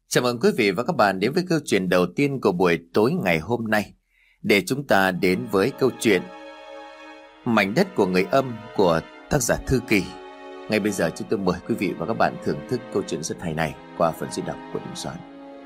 Chào mừng quý vị và các bạn đến với câu chuyện đầu tiên của buổi tối ngày hôm nay, để chúng ta đến với câu chuyện Mảnh đất của người âm của tác giả Thư Kỳ. Ngay bây giờ chúng tôi mời quý vị và các bạn thưởng thức câu chuyện rất hay này qua phần diễn đọc của Đình Soạn.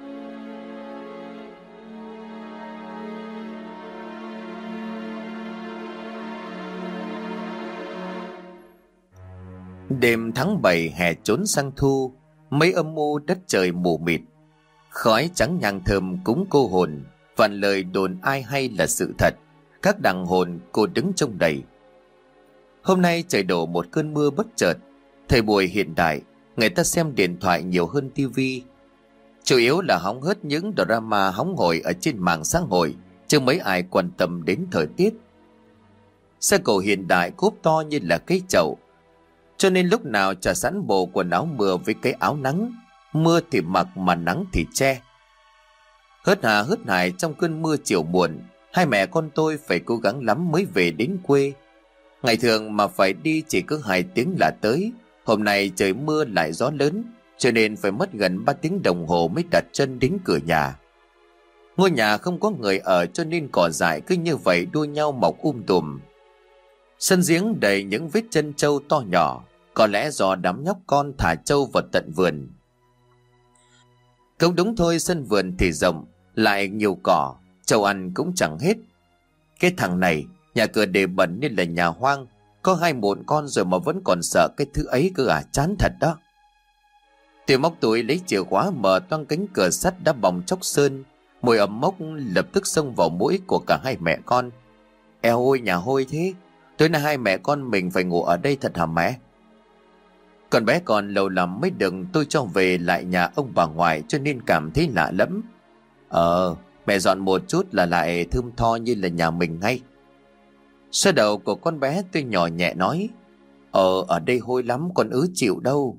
Đêm tháng 7 hè trốn sang thu, mây âm u đất trời mù mịt, khói trắng nhang thơm cúng cô hồn, vạn lời đồn ai hay là sự thật, các đàng hồn cô đứng trông đầy. Hôm nay trời đổ một cơn mưa bất chợt. Thời buổi hiện đại, người ta xem điện thoại nhiều hơn tivi, chủ yếu là hóng hớt những drama hóng hổi ở trên mạng xã hội, chứ mấy ai quan tâm đến thời tiết. Xe cổ hiện đại cốp to như là cái chậu, cho nên lúc nào chả sẵn bộ quần áo mưa với cái áo nắng, mưa thì mặc mà nắng thì che. Hớt hà hớt hải trong cơn mưa chiều muộn, hai mẹ con tôi phải cố gắng lắm mới về đến quê. Ngày thường mà phải đi chỉ có 2 tiếng là tới, hôm nay trời mưa lại gió lớn, cho nên phải mất gần 3 tiếng đồng hồ mới đặt chân đến cửa nhà. Ngôi nhà không có người ở, cho nên cỏ dại cứ như vậy đua nhau mọc tùm. Sân giếng đầy những vết chân trâu to nhỏ, có lẽ do đám nhóc con thả trâu vào tận vườn. Cũng đúng thôi, sân vườn thì rộng, lại nhiều cỏ, trâu ăn cũng chẳng hết. Cái thằng này, nhà cửa để bẩn nên là nhà hoang, có 2 mụn con rồi mà vẫn còn sợ cái thứ ấy cơ à, chán thật đó. Tôi móc túi lấy chìa khóa mở toang cánh cửa sắt đã bong chóc sơn, mùi ẩm mốc lập tức xông vào mũi của cả hai mẹ con. Eo ôi, nhà hôi thế, tối nay hai mẹ con mình phải ngủ ở đây thật hả mẹ? Con bé còn lâu lắm mới được tôi cho về lại nhà ông bà ngoại, cho nên cảm thấy lạ lắm. Mẹ dọn một chút là lại thơm tho như là nhà mình ngay. Xoa đầu của con bé tôi nhỏ nhẹ nói, ở đây hôi lắm, con ứ chịu đâu.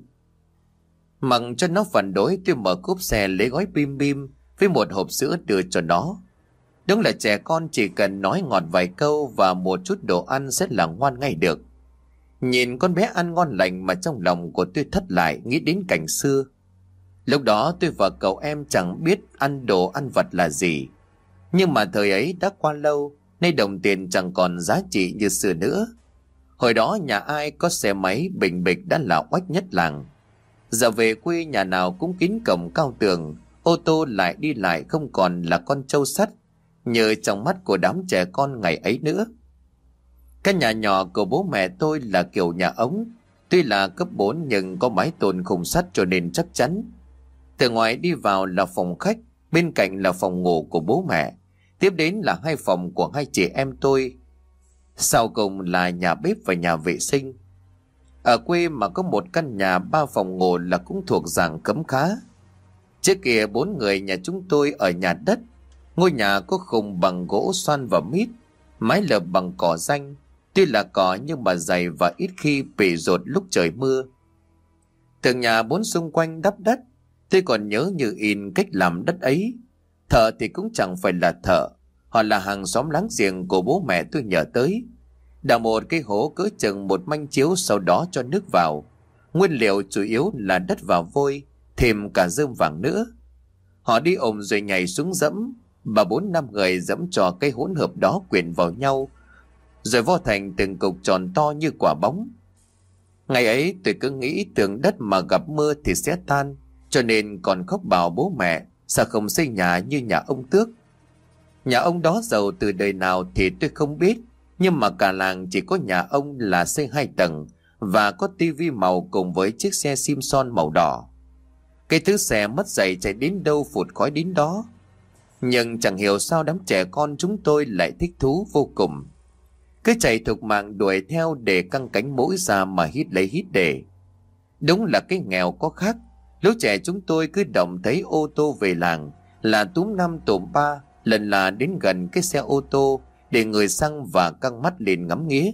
Mặc cho nó phản đối, tôi mở cốp xe lấy gói bim bim với một hộp sữa đưa cho nó. Đúng là trẻ con chỉ cần nói ngọt vài câu và một chút đồ ăn sẽ là ngoan ngay được. Nhìn con bé ăn ngon lành mà trong lòng của tôi thất lại, nghĩ đến cảnh xưa. Lúc đó tôi và cậu em chẳng biết ăn đồ ăn vặt là gì. Nhưng mà thời ấy đã qua lâu, nay đồng tiền chẳng còn giá trị như xưa nữa. Hồi đó nhà ai có xe máy bình bịch đã là oách nhất làng. Giờ về quê nhà nào cũng kín cổng cao tường, ô tô lại đi lại không còn là con trâu sắt như trong mắt của đám trẻ con ngày ấy nữa. Căn nhà nhỏ của bố mẹ tôi là kiểu nhà ống, tuy là cấp 4 nhưng có mái tôn khung sắt cho nên chắc chắn. Từ ngoài đi vào là phòng khách, bên cạnh là phòng ngủ của bố mẹ, tiếp đến là 2 phòng của 2 chị em tôi, sau cùng là nhà bếp và nhà vệ sinh. Ở quê mà có một căn nhà 3 phòng ngủ là cũng thuộc dạng cấm khá. Trước kia 4 người nhà chúng tôi ở nhà đất. Ngôi nhà có khung bằng gỗ xoan và mít, mái lợp bằng cỏ ranh, tuy là cỏ nhưng mà dày và ít khi bị dột lúc trời mưa. Tường nhà 4 xung quanh đắp đất, tôi còn nhớ như in cách làm đất ấy. Thợ thì cũng chẳng phải là thợ, họ là hàng xóm láng giềng của bố mẹ tôi nhờ tới. Đào một cái hố cỡ chừng 1 manh chiếu, sau đó cho nước vào. Nguyên liệu chủ yếu là đất và vôi, thêm cả rơm vàng nữa. Họ đi ôm rồi nhảy xuống dẫm, bà 4-5 người dẫm cho cái hỗn hợp đó quyện vào nhau, rồi vo thành từng cục tròn to như quả bóng. Ngày ấy tôi cứ nghĩ tường đất mà gặp mưa thì sẽ tan, cho nên còn khóc bảo bố mẹ sao không xây nhà như nhà ông Tước. Nhà ông đó giàu từ đời nào thì tôi không biết, nhưng mà cả làng chỉ có nhà ông là xây 2 tầng và có tivi màu cùng với chiếc xe Simpson màu đỏ. Cái thứ xe mất dạy chạy đến đâu phụt khói đến đó. Nhưng chẳng hiểu sao đám trẻ con chúng tôi lại thích thú vô cùng, cứ chạy thục mạng đuổi theo để căng cánh mũi ra mà hít lấy hít để. Đúng là cái nghèo có khác. Lũ trẻ chúng tôi cứ động thấy ô tô về làng là túm 5 tụm 3, lần là đến gần cái xe ô tô để người xăng và căng mắt lên ngắm nghía.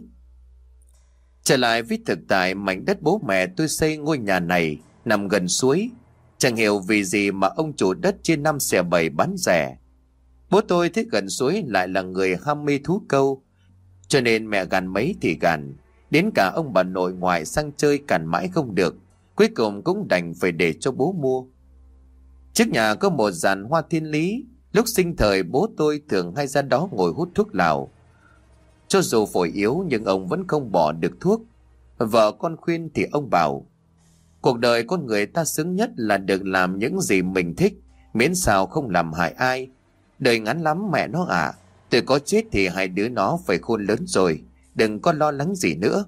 Trở lại với thực tại, mảnh đất bố mẹ tôi xây ngôi nhà này nằm gần suối. Chẳng hiểu vì gì mà ông chủ đất chia 5 xẻ 7 bán rẻ. Bố tôi thích gần suối lại là người ham mê thú câu, cho nên mẹ gàn mấy thì gàn, đến cả ông bà nội ngoại sang chơi càn mãi không được, cuối cùng cũng đành phải để cho bố mua. Trước nhà có một giàn hoa thiên lý. Lúc sinh thời bố tôi thường hay ra đó ngồi hút thuốc lào. Cho dù phổi yếu nhưng ông vẫn không bỏ được thuốc. Vợ con khuyên thì ông bảo: cuộc đời con người ta sướng nhất là được làm những gì mình thích, miễn sao không làm hại ai. Đời ngắn lắm mẹ nó ạ. Tôi có chết thì hai đứa nó phải khôn lớn rồi, đừng có lo lắng gì nữa.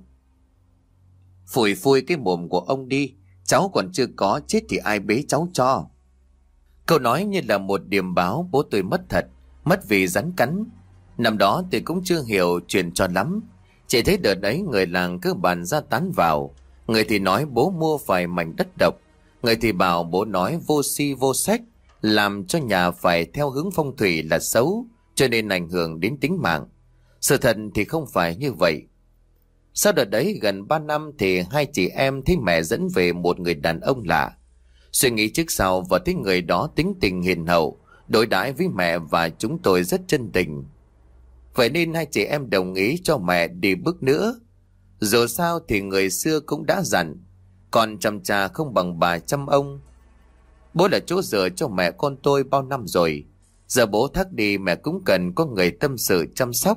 Phủi phui cái mồm của ông đi. Cháu còn chưa có chết thì ai bế cháu cho. Câu nói như là một điềm báo bố tôi mất thật, mất vì rắn cắn. Năm đó tôi cũng chưa hiểu chuyện cho lắm. Chỉ thấy đợt ấy người làng cứ bàn ra tán vào. Người thì nói bố mua phải mảnh đất độc, người thì bảo bố nói vô si vô sách, làm cho nhà phải theo hướng phong thủy là xấu, cho nên ảnh hưởng đến tính mạng. Sự thật thì không phải như vậy. Sau đợt đấy gần 3 năm thì hai chị em thấy mẹ dẫn về một người đàn ông lạ. Suy nghĩ trước sau và thấy người đó tính tình hiền hậu, đối đãi với mẹ và chúng tôi rất chân tình. Vậy nên hai chị em đồng ý cho mẹ đi bước nữa. Dù sao thì người xưa cũng đã dặn, còn chăm cha không bằng bà chăm ông. Bố là chỗ dựa cho mẹ con tôi bao năm rồi. Giờ bố thác đi mẹ cũng cần có người tâm sự chăm sóc.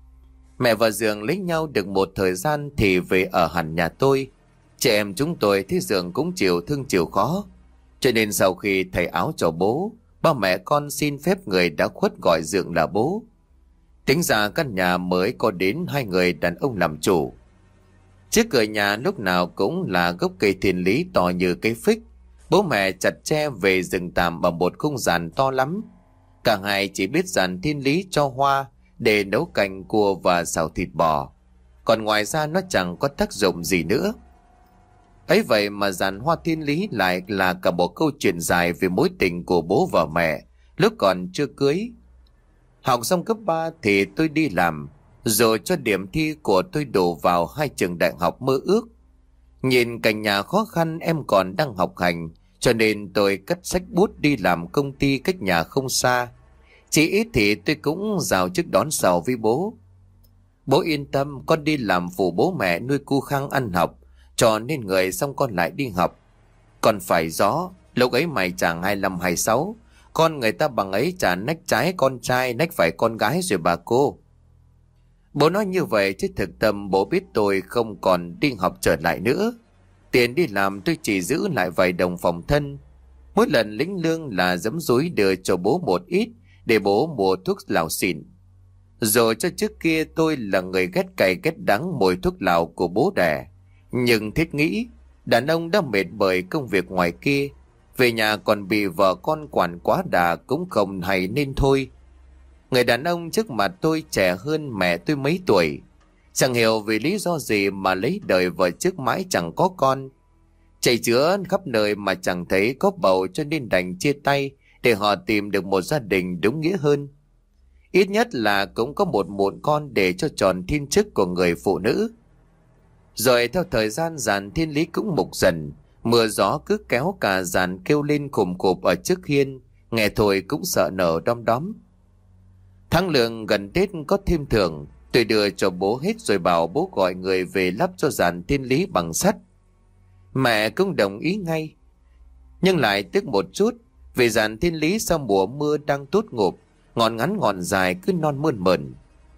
Mẹ và Dường lấy nhau được một thời gian thì về ở hẳn nhà tôi. Chị em chúng tôi thấy Dường cũng chịu thương chịu khó, cho nên sau khi thầy áo cho bố, ba mẹ con xin phép người đã khuất gọi Dường là bố. Tính ra căn nhà mới có đến hai người đàn ông làm chủ. Trước cửa nhà lúc nào cũng là gốc cây thiên lý to như cây phích. Bố mẹ chặt tre về rừng tạm ở một khung giàn to lắm. Cả hai chỉ biết giàn thiên lý cho hoa để nấu canh cua và xào thịt bò, còn ngoài ra nó chẳng có tác dụng gì nữa. Ấy vậy mà giàn hoa thiên lý lại là cả một câu chuyện dài về mối tình của bố và mẹ lúc còn chưa cưới. Học xong cấp 3 thì tôi đi làm, rồi cho điểm thi của tôi đổ vào hai trường đại học mơ ước. Nhìn cảnh nhà khó khăn em còn đang học hành, cho nên tôi cất xách bút đi làm công ty cách nhà không xa. Chỉ ít thì tôi cũng rào trước đón sau với bố. Bố yên tâm, con đi làm phụ bố mẹ nuôi cu Khang ăn học, cho nên người xong con lại đi học. Còn phải gió, lúc ấy mày chàng 25-26, con người ta bằng ấy chả nách trái con trai nách phải con gái rồi bà cô. Bố nói như vậy chứ thực tâm bố biết tôi không còn đi học trở lại nữa. Tiền đi làm tôi chỉ giữ lại vài đồng phòng thân. Mỗi lần lĩnh lương là giấm dúi đưa cho bố một ít để bố mua thuốc lào xịn. Rồi cho trước kia tôi là người ghét cay ghét đắng mùi thuốc lào của bố đẻ. Nhưng thiết nghĩ đàn ông đã mệt bởi công việc ngoài kia, về nhà còn bị vợ con quản quá đà cũng không hay nên thôi. Người đàn ông trước mặt tôi trẻ hơn mẹ tôi mấy tuổi. Chẳng hiểu vì lý do gì mà lấy đời vợ trước mãi chẳng có con. Chạy chữa khắp nơi mà chẳng thấy có bầu, cho nên đành chia tay để họ tìm được một gia đình đúng nghĩa hơn. Ít nhất là cũng có một mụn con để cho tròn thiên chức của người phụ nữ. Rồi theo thời gian giàn thiên lý cũng mục dần. Mưa gió cứ kéo cả giàn kêu lên khùm khụp ở trước hiên, nghe thôi cũng sợ nở đom đóm. Tháng lương gần Tết có thêm thưởng, tôi đưa cho bố hết rồi bảo bố gọi người về lắp cho giàn thiên lý bằng sắt. Mẹ cũng đồng ý ngay, nhưng lại tức một chút vì giàn thiên lý sau mùa mưa đang tốt ngụp, ngọn ngắn ngọn dài cứ non mơn mởn.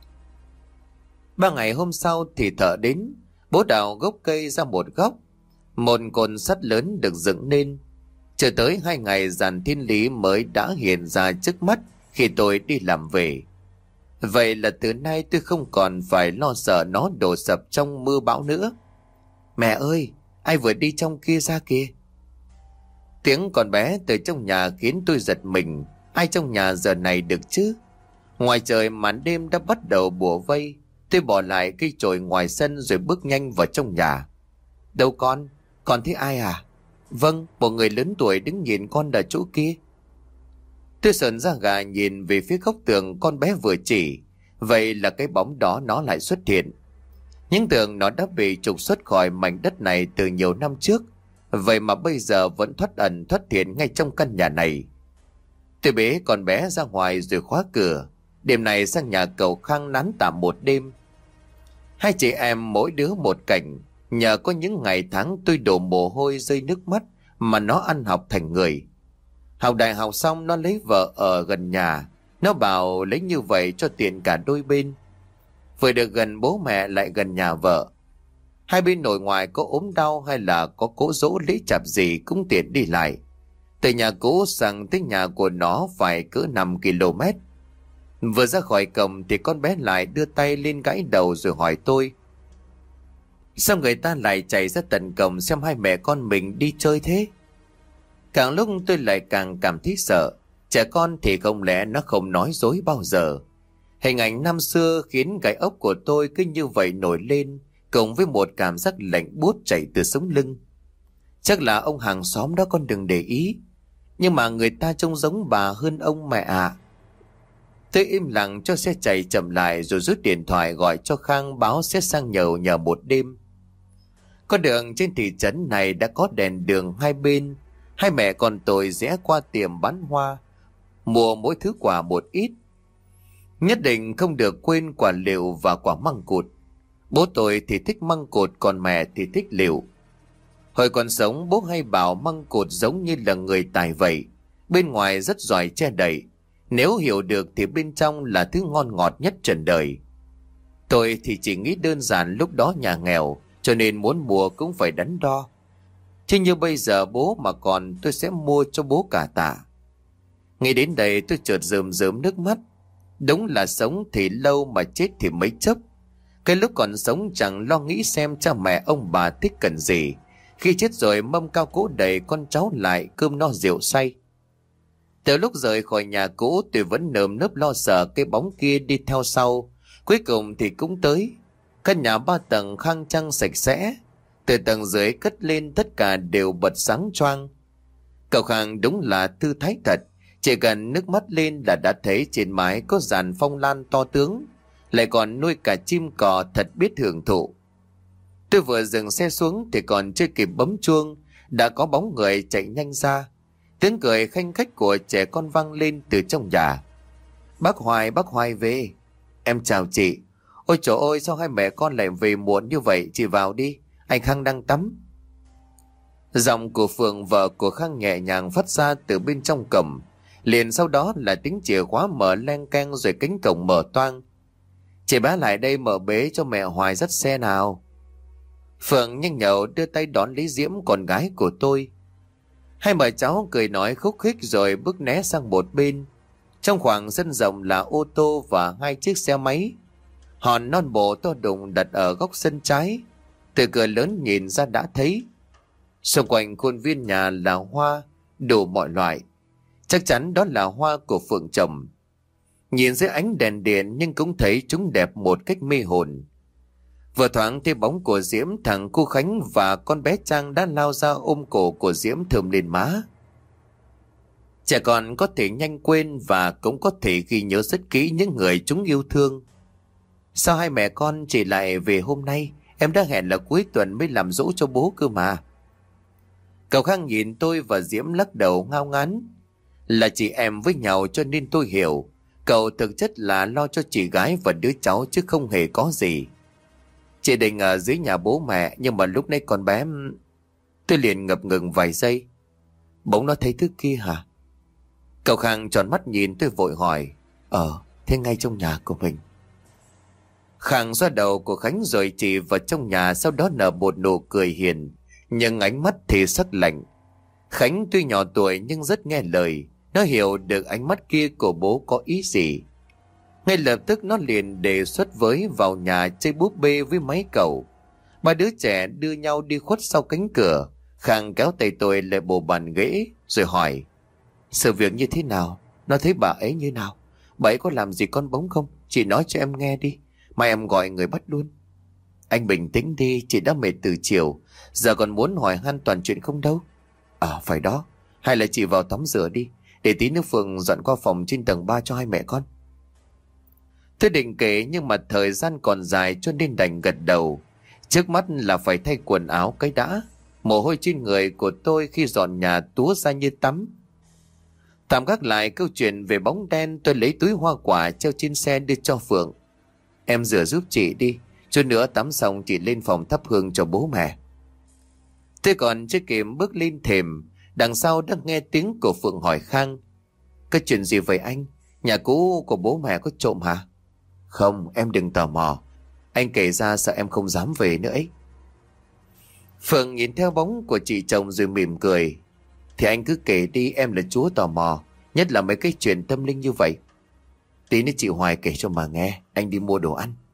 3 ngày hôm sau thì thợ đến, bố đào gốc cây ra một góc, một cột sắt lớn được dựng lên. Chờ tới 2 ngày giàn thiên lý mới đã hiện ra trước mắt khi tôi đi làm về. Vậy là từ nay tôi không còn phải lo sợ nó đổ sập trong mưa bão nữa. Mẹ ơi, ai vừa đi trong kia ra kìa? Tiếng con bé từ trong nhà khiến tôi giật mình. Ai trong nhà giờ này được chứ? Ngoài trời màn đêm đã bắt đầu bủa vây. Tôi bỏ lại cây chổi ngoài sân rồi bước nhanh vào trong nhà. Đâu con thấy ai à? Vâng, một người lớn tuổi đứng nhìn con ở chỗ kia. Tôi sợn ra gà nhìn về phía góc tường con bé vừa chỉ. Vậy là cái bóng đó nó lại xuất hiện. Những tưởng nó đã bị trục xuất khỏi mảnh đất này từ nhiều năm trước. Vậy mà bây giờ vẫn thoát ẩn thoát hiện ngay trong căn nhà này. Tôi bế con bé ra ngoài rồi khóa cửa. Đêm này sang nhà cậu Khang nán tạm một đêm. Hai chị em mỗi đứa một cảnh. Nhờ có những ngày tháng tôi đổ mồ hôi rơi nước mắt mà nó ăn học thành người. Học đại học xong nó lấy vợ ở gần nhà. Nó bảo lấy như vậy cho tiện cả đôi bên. Vừa được gần bố mẹ lại gần nhà vợ. Hai bên nội ngoại có ốm đau hay là có cỗ dỗ lễ chạp gì cũng tiện đi lại. Từ nhà cũ sang tới nhà của nó phải cỡ 5 km. Vừa ra khỏi cổng thì con bé lại đưa tay lên gãi đầu rồi hỏi tôi: sao người ta lại chạy ra tận cổng xem hai mẹ con mình đi chơi thế? Càng lúc tôi lại càng cảm thấy sợ. Trẻ con thì không lẽ nó không nói dối bao giờ. Hình ảnh năm xưa khiến gai ốc của tôi cứ như vậy nổi lên, cùng với một cảm giác lạnh buốt chảy từ sống lưng. Chắc là ông hàng xóm đó, con đừng để ý. Nhưng mà người ta trông giống bà hơn ông mẹ ạ. Tôi im lặng cho xe chạy chậm lại rồi rút điện thoại gọi cho Khang báo sẽ sang nhờ một đêm. Con đường trên thị trấn này đã có đèn đường hai bên. Hai mẹ con tôi rẽ qua tiệm bán hoa, mua mỗi thứ quà một ít. Nhất định không được quên quả lựu và quả măng cụt. Bố tôi thì thích măng cụt, còn mẹ thì thích lựu. Hồi còn sống bố hay bảo măng cụt giống như là người tài vậy, bên ngoài rất giỏi che đậy, nếu hiểu được thì bên trong là thứ ngon ngọt nhất trần đời. Tôi thì chỉ nghĩ đơn giản lúc đó nhà nghèo, cho nên muốn mua cũng phải đắn đo. Chứ như bây giờ bố mà còn, tôi sẽ mua cho bố cả tạ. Nghĩ đến đây tôi chợt rơm rớm nước mắt. Đúng là sống thì lâu mà chết thì mấy chốc. Cái lúc còn sống chẳng lo nghĩ xem cha mẹ ông bà thích cần gì. Khi chết rồi mâm cao cỗ đầy, con cháu lại cơm no rượu say. Từ lúc rời khỏi nhà cũ tôi vẫn nơm nớp lo sợ cái bóng kia đi theo sau. Cuối cùng thì cũng tới. Căn nhà 3 tầng khang trang sạch sẽ. Từ tầng dưới cất lên tất cả đều bật sáng choang. Cậu Khang đúng là thư thái thật. Chỉ cần nước mắt lên là đã thấy trên mái có dàn phong lan to tướng, lại còn nuôi cả chim cò thật biết hưởng thụ. Tôi vừa dừng xe xuống thì còn chưa kịp bấm chuông, đã có bóng người chạy nhanh ra. Tiếng cười khanh khách của trẻ con vang lên từ trong nhà. Bác Hoài về. Em chào chị. Ôi trời ơi, sao hai mẹ con lại về muộn như vậy? Chị vào đi, anh Khang đang tắm. Giọng của Phượng, vợ của Khang, nhẹ nhàng phát ra từ bên trong cổng. Liền sau đó là tiếng chìa khóa mở leng keng rồi cánh cổng mở toang. Chị bá lại đây mở bế cho mẹ Hoài dắt xe nào. Phượng nhanh nhậu đưa tay đón lấy Diễm, con gái của tôi. Hai bà cháu cười nói khúc khích rồi bước né sang một bên. Trong khoảng sân rộng là ô tô và 2 chiếc xe máy. Hòn non bộ to đùng đặt ở góc sân trái. Từ cửa lớn nhìn ra đã thấy. Xung quanh khuôn viên nhà là hoa đủ mọi loại. Chắc chắn đó là hoa của Phượng trồng. Nhìn dưới ánh đèn điện nhưng cũng thấy chúng đẹp một cách mê hồn. Vừa thoáng thấy bóng của Diễm, thằng cu Khánh và con bé Trang đã lao ra ôm cổ của Diễm thơm lên má. Trẻ con có thể nhanh quên và cũng có thể ghi nhớ rất kỹ những người chúng yêu thương. Sao hai mẹ con chỉ lại về hôm nay? Em đã hẹn là cuối tuần mới làm dỗ cho bố cơ mà. Cậu Khang nhìn tôi và Diễm lắc đầu ngao ngán. Là chị em với nhau cho nên tôi hiểu. Cậu thực chất là lo cho chị gái và đứa cháu chứ không hề có gì. Chị định ở dưới nhà bố mẹ, nhưng mà lúc nãy con bé... Tôi liền ngập ngừng vài giây. Bỗng nó thấy thứ kia hả? Cậu Khang tròn mắt nhìn tôi vội hỏi. Thế ngay trong nhà của mình. Khang xoa đầu của Khánh rồi chỉ vào trong nhà, sau đó nở một nụ cười hiền, nhưng ánh mắt thì sắc lạnh. Khánh tuy nhỏ tuổi nhưng rất nghe lời. Nó hiểu được ánh mắt kia của bố có ý gì. Ngay lập tức nó liền đề xuất với vào nhà chơi búp bê với mấy cậu. Ba đứa trẻ đưa nhau đi khuất sau cánh cửa. Khang kéo tay tôi lại bộ bàn ghế rồi hỏi. Sự việc như thế nào? Nó thấy bà ấy như nào? Bà ấy có làm gì con bóng không? Chị nói cho em nghe đi. Mai em gọi người bắt luôn. Anh bình tĩnh đi, chị đã mệt từ chiều. Giờ còn muốn hỏi han toàn chuyện không đâu. Phải đó. Hay là chị vào tắm rửa đi, để tí nữa Phượng dọn qua phòng trên tầng 3 cho hai mẹ con. Tôi định kể nhưng mà thời gian còn dài cho nên đành gật đầu. Trước mắt là phải thay quần áo cái đã. Mồ hôi trên người của tôi khi dọn nhà túa ra như tắm. Tạm gác lại câu chuyện về bóng đen, tôi lấy túi hoa quả treo trên xe đưa cho Phượng. Em rửa giúp chị đi, chút nữa tắm xong chị lên phòng thắp hương cho bố mẹ. Tôi còn chưa kịp bước lên thềm Đằng sau đã nghe tiếng của Phượng hỏi Khang: "Cái chuyện gì vậy anh? Nhà cũ của bố mẹ có trộm hả?" "Không, em đừng tò mò. Anh kể ra sợ em không dám về nữa ấy." Phượng nhìn theo bóng của chị chồng rồi mỉm cười: "Thì anh cứ kể đi, em là chúa tò mò, nhất là mấy cái chuyện tâm linh như vậy. Tí nữa chị Hoài kể cho mà nghe, anh đi mua đồ ăn."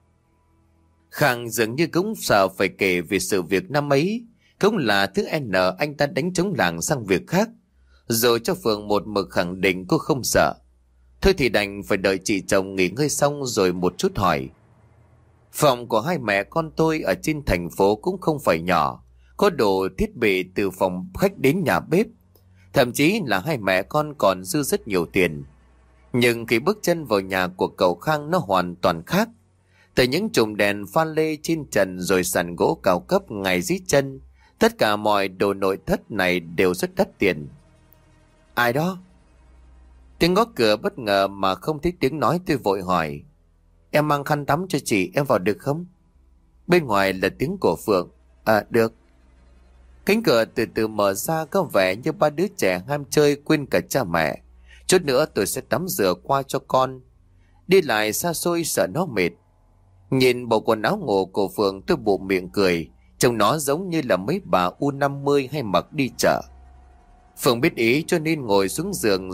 Khang dường như cũng sợ phải kể về sự việc năm ấy, cũng là thứ N anh ta đánh trống lảng sang việc khác, rồi cho Phượng một mực khẳng định cô không sợ. Thôi thì đành phải đợi chị chồng nghỉ ngơi xong rồi một chút hỏi: "Phòng của hai mẹ con tôi ở trên thành phố cũng không phải nhỏ, có đồ thiết bị từ phòng khách đến nhà bếp, thậm chí là hai mẹ con còn dư rất nhiều tiền. Nhưng khi bước chân vào nhà của cậu Khang nó hoàn toàn khác. Từ những chùm đèn pha lê trên trần rồi sàn gỗ cao cấp ngay dưới chân, tất cả mọi đồ nội thất này đều rất đắt tiền." "Ai đó?" Tiếng gõ cửa bất ngờ mà không thấy tiếng nói, tôi vội hỏi: "Em mang khăn tắm cho chị, em vào được không?" Bên ngoài là tiếng của Phượng: "À được." Cánh cửa từ từ mở ra, có vẻ như ba đứa trẻ ham chơi quên cả cha mẹ. "Chút nữa tôi sẽ tắm rửa qua cho con. Đi lại xa xôi sợ nó mệt." Nhìn bộ quần áo ngủ của Phượng tôi bụng miệng cười, trông nó giống như là mấy bà U50 hay mặc đi chợ. Phượng biết ý cho nên ngồi xuống giường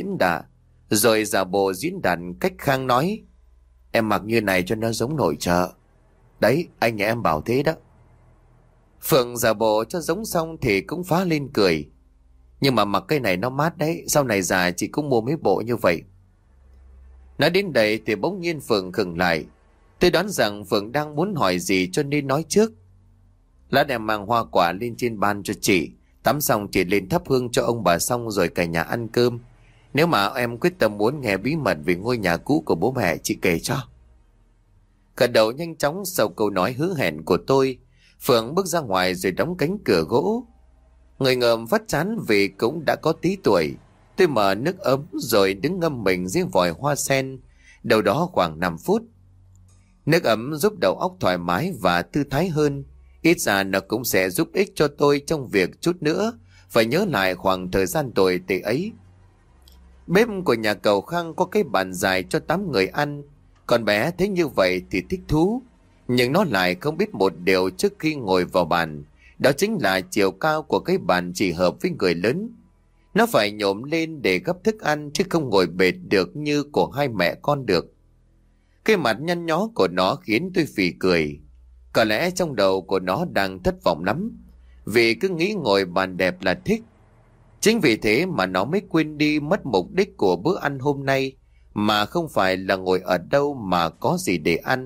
rồi giả bộ diễn đàn cách Khang nói: "Em mặc như này cho nó giống nội trợ. Đấy, anh nhà em bảo thế đó." Phượng giả bộ cho giống xong thì cũng phá lên cười: "Nhưng mà mặc cái này nó mát đấy, sau này già chị cũng mua mấy bộ như vậy." Nói đến đây thì bỗng nhiên Phượng khựng lại. Tôi đoán rằng Phượng đang muốn hỏi gì cho nên nói trước: "Lát em mang hoa quả lên trên ban cho chị. Tắm xong chị lên thắp hương cho ông bà xong rồi cả nhà ăn cơm. Nếu mà em quyết tâm muốn nghe bí mật về ngôi nhà cũ của bố mẹ, chị kể cho." Gật đầu nhanh chóng sau câu nói hứa hẹn của tôi, Phượng bước ra ngoài rồi đóng cánh cửa gỗ. Người ngợm phát chán vì cũng đã có tí tuổi. Tôi mở nước ấm rồi đứng ngâm mình dưới vòi hoa sen, đâu đó khoảng 5 phút. Nước ấm giúp đầu óc thoải mái và thư thái hơn. Ít ra nó cũng sẽ giúp ích cho tôi trong việc chút nữa phải nhớ lại khoảng thời gian tồi tệ ấy. Bếp của nhà cậu Khang có cái bàn dài cho 8 người ăn. Con bé thấy như vậy thì thích thú, nhưng nó lại không biết một điều trước khi ngồi vào bàn. Đó chính là chiều cao của cái bàn chỉ hợp với người lớn. Nó phải nhổm lên để gấp thức ăn chứ không ngồi bệt được như của hai mẹ con được. Cái mặt nhăn nhó của nó khiến tôi phì cười. Có lẽ trong đầu của nó đang thất vọng lắm, vì cứ nghĩ ngồi bàn đẹp là thích. Chính vì thế mà nó mới quên đi mất mục đích của bữa ăn hôm nay, mà không phải là ngồi ở đâu mà có gì để ăn.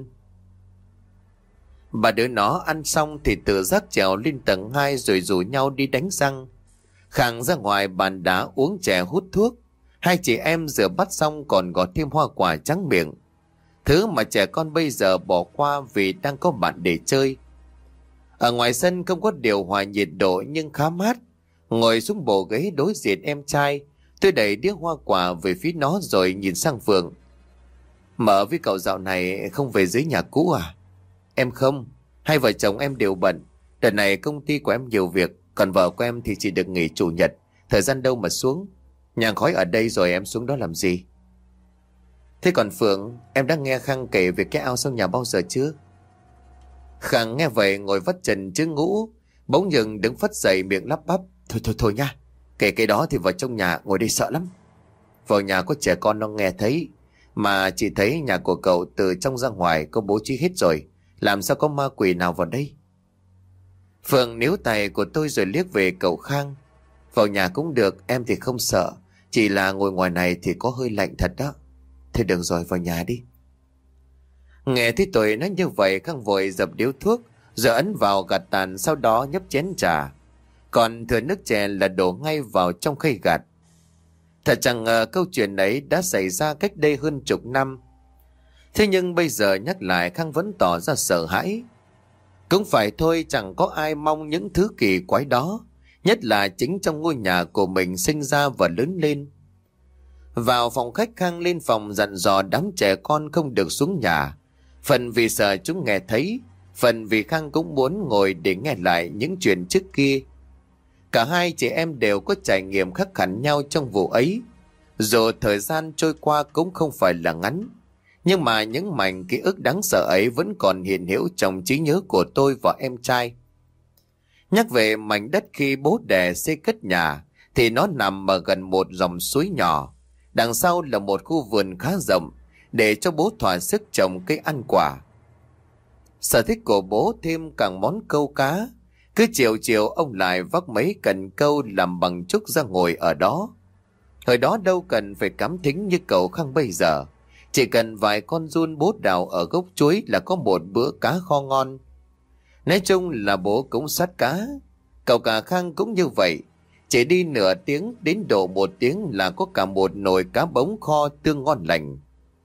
Bà đứa nó ăn xong thì tự giác trèo lên tầng 2 rồi rủ nhau đi đánh răng. Khang ra ngoài bàn đá uống chè hút thuốc. Hai chị em rửa bát xong còn gọt thêm hoa quả trắng miệng, thứ mà trẻ con bây giờ bỏ qua vì đang có bạn để chơi. Ở ngoài sân không có điều hòa nhiệt độ nhưng khá mát. Ngồi xuống bộ ghế đối diện em trai, tôi đẩy đĩa hoa quả về phía nó rồi nhìn sang Phượng: "Mở với cậu dạo này không về dưới nhà cũ à?" "Em không, hai vợ chồng em đều bận. Đợt này công ty của em nhiều việc, còn vợ của em thì chỉ được nghỉ chủ nhật, thời gian đâu mà xuống. Nhang khói ở đây rồi em xuống đó làm gì?" "Thế còn Phượng, em đã nghe Khang kể về cái ao sau nhà bao giờ chưa?" Khang nghe vậy ngồi vắt chân chứ ngũ, bỗng dưng đứng phất dậy miệng lắp bắp: Thôi nha, kể cái đó thì vào trong nhà, ngồi đây sợ lắm. Vào nhà có trẻ con nó nghe thấy, mà chị thấy nhà của cậu từ trong ra ngoài có bố trí hết rồi, làm sao có ma quỷ nào vào đây?" Phượng níu tay của tôi rồi liếc về cậu Khang: "Vào nhà cũng được, em thì không sợ, chỉ là ngồi ngoài này thì có hơi lạnh thật đó. Thế được rồi, vào nhà đi." Nghe thấy tôi nói như vậy, Khang vội dập điếu thuốc rồi ấn vào gạt tàn, sau đó nhấp chén trà, còn thừa nước chè là đổ ngay vào trong khay gạt. Thật chẳng ngờ câu chuyện ấy đã xảy ra cách đây hơn chục năm. Thế nhưng bây giờ nhắc lại Khang vẫn tỏ ra sợ hãi. Cũng phải thôi, chẳng có ai mong những thứ kỳ quái đó, nhất là chính trong ngôi nhà của mình sinh ra và lớn lên. Vào phòng khách, Khang lên phòng dặn dò đám trẻ con không được xuống nhà, phần vì sợ chúng nghe thấy, phần vì Khang cũng muốn ngồi để nghe lại những chuyện trước kia. Cả hai chị em đều có trải nghiệm khác hẳn nhau trong vụ ấy. Dù thời gian trôi qua cũng không phải là ngắn, nhưng mà những mảnh ký ức đáng sợ ấy vẫn còn hiện hữu trong trí nhớ của tôi và em trai. Nhắc về mảnh đất khi bố đẻ xây cất nhà, thì nó nằm ở gần một dòng suối nhỏ. Đằng sau là một khu vườn khá rộng, để cho bố thỏa sức trồng cây ăn quả. Sở thích của bố thêm cả món câu cá. Cứ chiều chiều ông lại vác mấy cần câu làm bằng trúc ra ngồi ở đó. Hồi đó đâu cần phải cắm thính như cậu Khang bây giờ. Chỉ cần vài con giun bố đào ở gốc chuối là có một bữa cá kho ngon. Nói chung là bố cũng sát cá. Cậu cả Khang cũng như vậy. Chỉ đi nửa tiếng đến độ 1 tiếng là có cả một nồi cá bống kho tương ngon lành.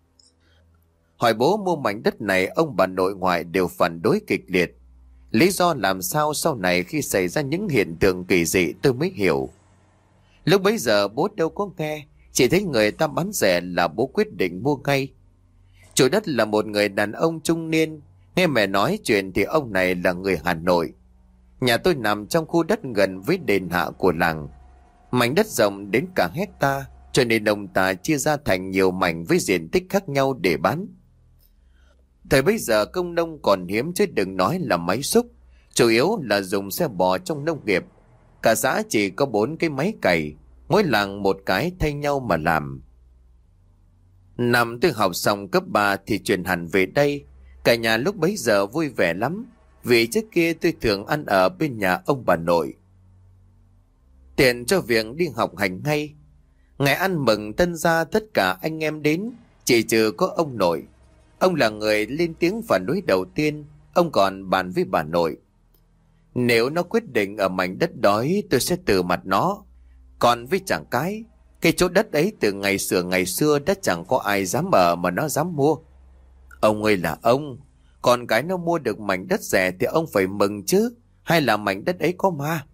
Hỏi bố mua mảnh đất này, ông bà nội ngoại đều phản đối kịch liệt. Lý do làm sao sau này khi xảy ra những hiện tượng kỳ dị tôi mới hiểu. Lúc bấy giờ bố đâu có nghe, chỉ thấy người ta bán rẻ là bố quyết định mua ngay. Chủ đất là một người đàn ông trung niên. Nghe mẹ nói chuyện thì ông này là người Hà Nội. Nhà tôi nằm trong khu đất gần với đền hạ của làng. Mảnh đất rộng đến cả hecta, cho nên ông ta chia ra thành nhiều mảnh với diện tích khác nhau để bán. Thời bấy giờ công nông còn hiếm chứ đừng nói là máy xúc, chủ yếu là dùng xe bò trong nông nghiệp. Cả xã chỉ có 4 cái máy cày, mỗi làng một cái thay nhau mà làm. Năm tôi học xong cấp 3 thì chuyển hẳn về đây. Cả nhà lúc bấy giờ vui vẻ lắm, vì trước kia tôi thường ăn ở bên nhà ông bà nội. Tiền cho việc đi học hành ngay. Ngày ăn mừng tân gia tất cả anh em đến, chỉ trừ có ông nội. Ông là người lên tiếng phản đối đầu tiên. Ông còn bàn với bà nội: nếu nó quyết định ở mảnh đất đói, tôi sẽ từ mặt nó. Còn với chàng cái chỗ đất ấy từ ngày xưa đã chẳng có ai dám ở mà nó dám mua. Ông ơi là ông, còn cái nó mua được mảnh đất rẻ thì ông phải mừng chứ, hay là mảnh đất ấy có ma?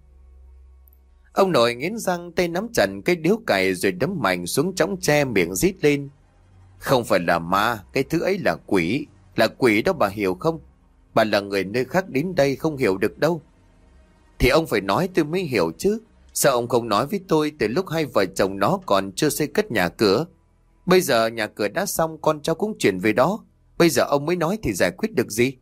Ông nội nghiến răng, tay nắm chặt cái điếu cày rồi đấm mạnh xuống chõng tre, miệng rít lên: không phải là ma, cái thứ ấy là quỷ đó, bà hiểu không? Bà là người nơi khác đến đây không hiểu được đâu. Thì ông phải nói tôi mới hiểu chứ. Sao ông không nói với tôi từ lúc hai vợ chồng nó còn chưa xây cất nhà cửa? Bây giờ nhà cửa đã xong, con cháu cũng chuyển về đó. Bây giờ ông mới nói thì giải quyết được gì?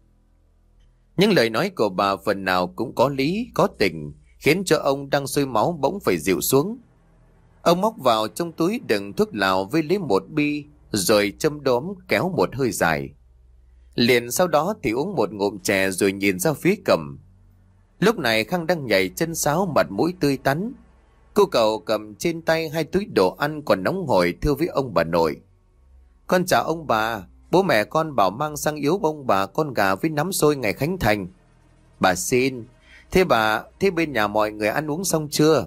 Những lời nói của bà phần nào cũng có lý, có tình, khiến cho ông đang sôi máu bỗng phải dịu xuống. Ông móc vào trong túi đựng thuốc lào với lấy một bi, rồi châm đốm kéo một hơi dài. Liền sau đó thì uống một ngụm chè rồi nhìn ra phía Cầm. Lúc này Khang đang nhảy chân sáo, mặt mũi tươi tắn. Cô cậu cầm trên tay 2 túi đồ ăn còn nóng hổi, thưa với ông bà nội: con chào ông bà, bố mẹ con bảo mang sang yếu ông bà con gà với nắm xôi ngày Khánh Thành. Bà xin. Thế bên nhà mọi người ăn uống xong chưa?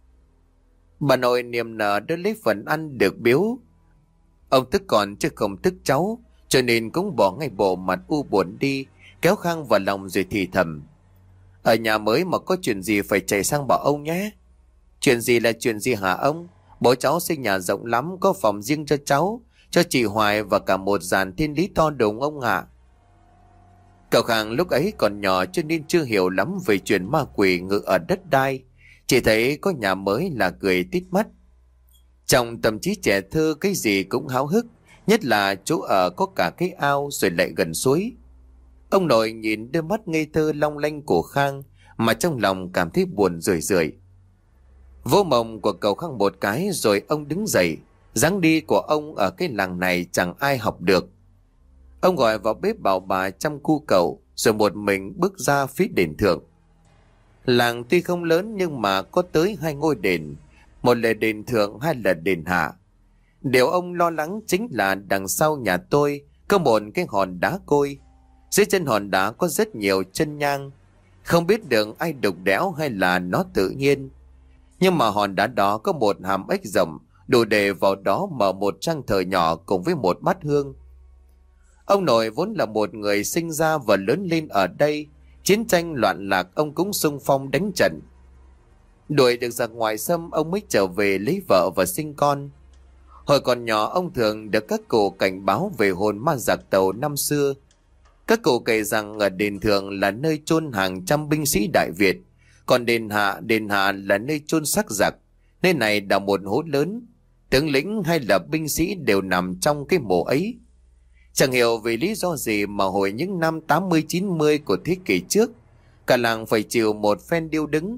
Bà nội niềm nở đưa lấy phần ăn được biếu. Ông tức còn chứ không tức cháu, cho nên cũng bỏ ngay bộ mặt u buồn đi, kéo Khang vào lòng rồi thì thầm: ở nhà mới mà có chuyện gì phải chạy sang bảo ông nhé. Chuyện gì là chuyện gì hả ông? Bố cháu xây nhà rộng lắm, có phòng riêng cho cháu, cho chị Hoài và cả một dàn thiên lý to đùng ông ạ. Cậu Khang lúc ấy còn nhỏ cho nên chưa hiểu lắm về chuyện ma quỷ ngự ở đất đai, chỉ thấy có nhà mới là cười tít mắt. Trong tâm trí trẻ thơ cái gì cũng háo hức, nhất là chỗ ở có cả cái ao rồi lại gần suối. Ông nội nhìn đôi mắt ngây thơ long lanh của Khang mà trong lòng cảm thấy buồn rười rượi. Vô mộng của cậu Khang một cái rồi ông đứng dậy. Dáng đi của ông ở cái làng này chẳng ai học được. Ông gọi vào bếp bảo bà chăm cu cậu, rồi một mình bước ra phía đền thượng. Làng tuy không lớn nhưng mà có tới 2 ngôi đền, một là đền thượng, 2 là đền hạ. Điều ông lo lắng chính là đằng sau nhà tôi có một cái hòn đá côi. Dưới chân hòn đá có rất nhiều chân nhang, không biết được ai đục đẽo hay là nó tự nhiên. Nhưng mà hòn đá đó có một hàm ếch rộng, đủ để vào đó mở một trang thờ nhỏ cùng với một bát hương. Ông nội vốn là một người sinh ra và lớn lên ở đây. Chiến tranh loạn lạc ông cũng xung phong đánh trận. Đuổi được ra ngoài xâm, ông mới trở về lấy vợ và sinh con. Hồi còn nhỏ ông thường được các cụ cảnh báo về hồn ma giặc tàu năm xưa. Các cụ kể rằng ở đền thượng là nơi chôn hàng trăm binh sĩ Đại Việt, Còn đền hạ là nơi chôn xác giặc. Nơi này là một hố lớn, tướng lĩnh hay là binh sĩ đều nằm trong cái mộ ấy. Chẳng hiểu vì lý do gì mà hồi những năm 80-90 của thế kỷ trước, cả làng phải chịu một phen điêu đứng.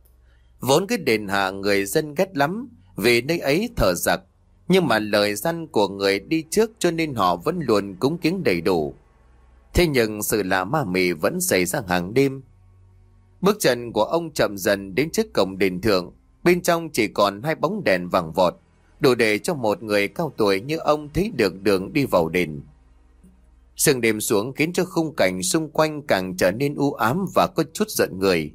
Vốn cái đền hạ người dân ghét lắm vì nơi ấy thờ giặc, nhưng mà lời răn của người đi trước cho nên họ vẫn luôn cúng kiến đầy đủ. Thế nhưng sự lạ ma mị vẫn xảy ra hàng đêm. Bước chân của ông chậm dần đến trước cổng đền thượng. Bên trong chỉ còn 2 bóng đèn vàng vọt, đủ để cho một người cao tuổi như ông thấy được đường đi vào đền. Sương đêm xuống khiến cho khung cảnh xung quanh càng trở nên u ám và có chút giận người.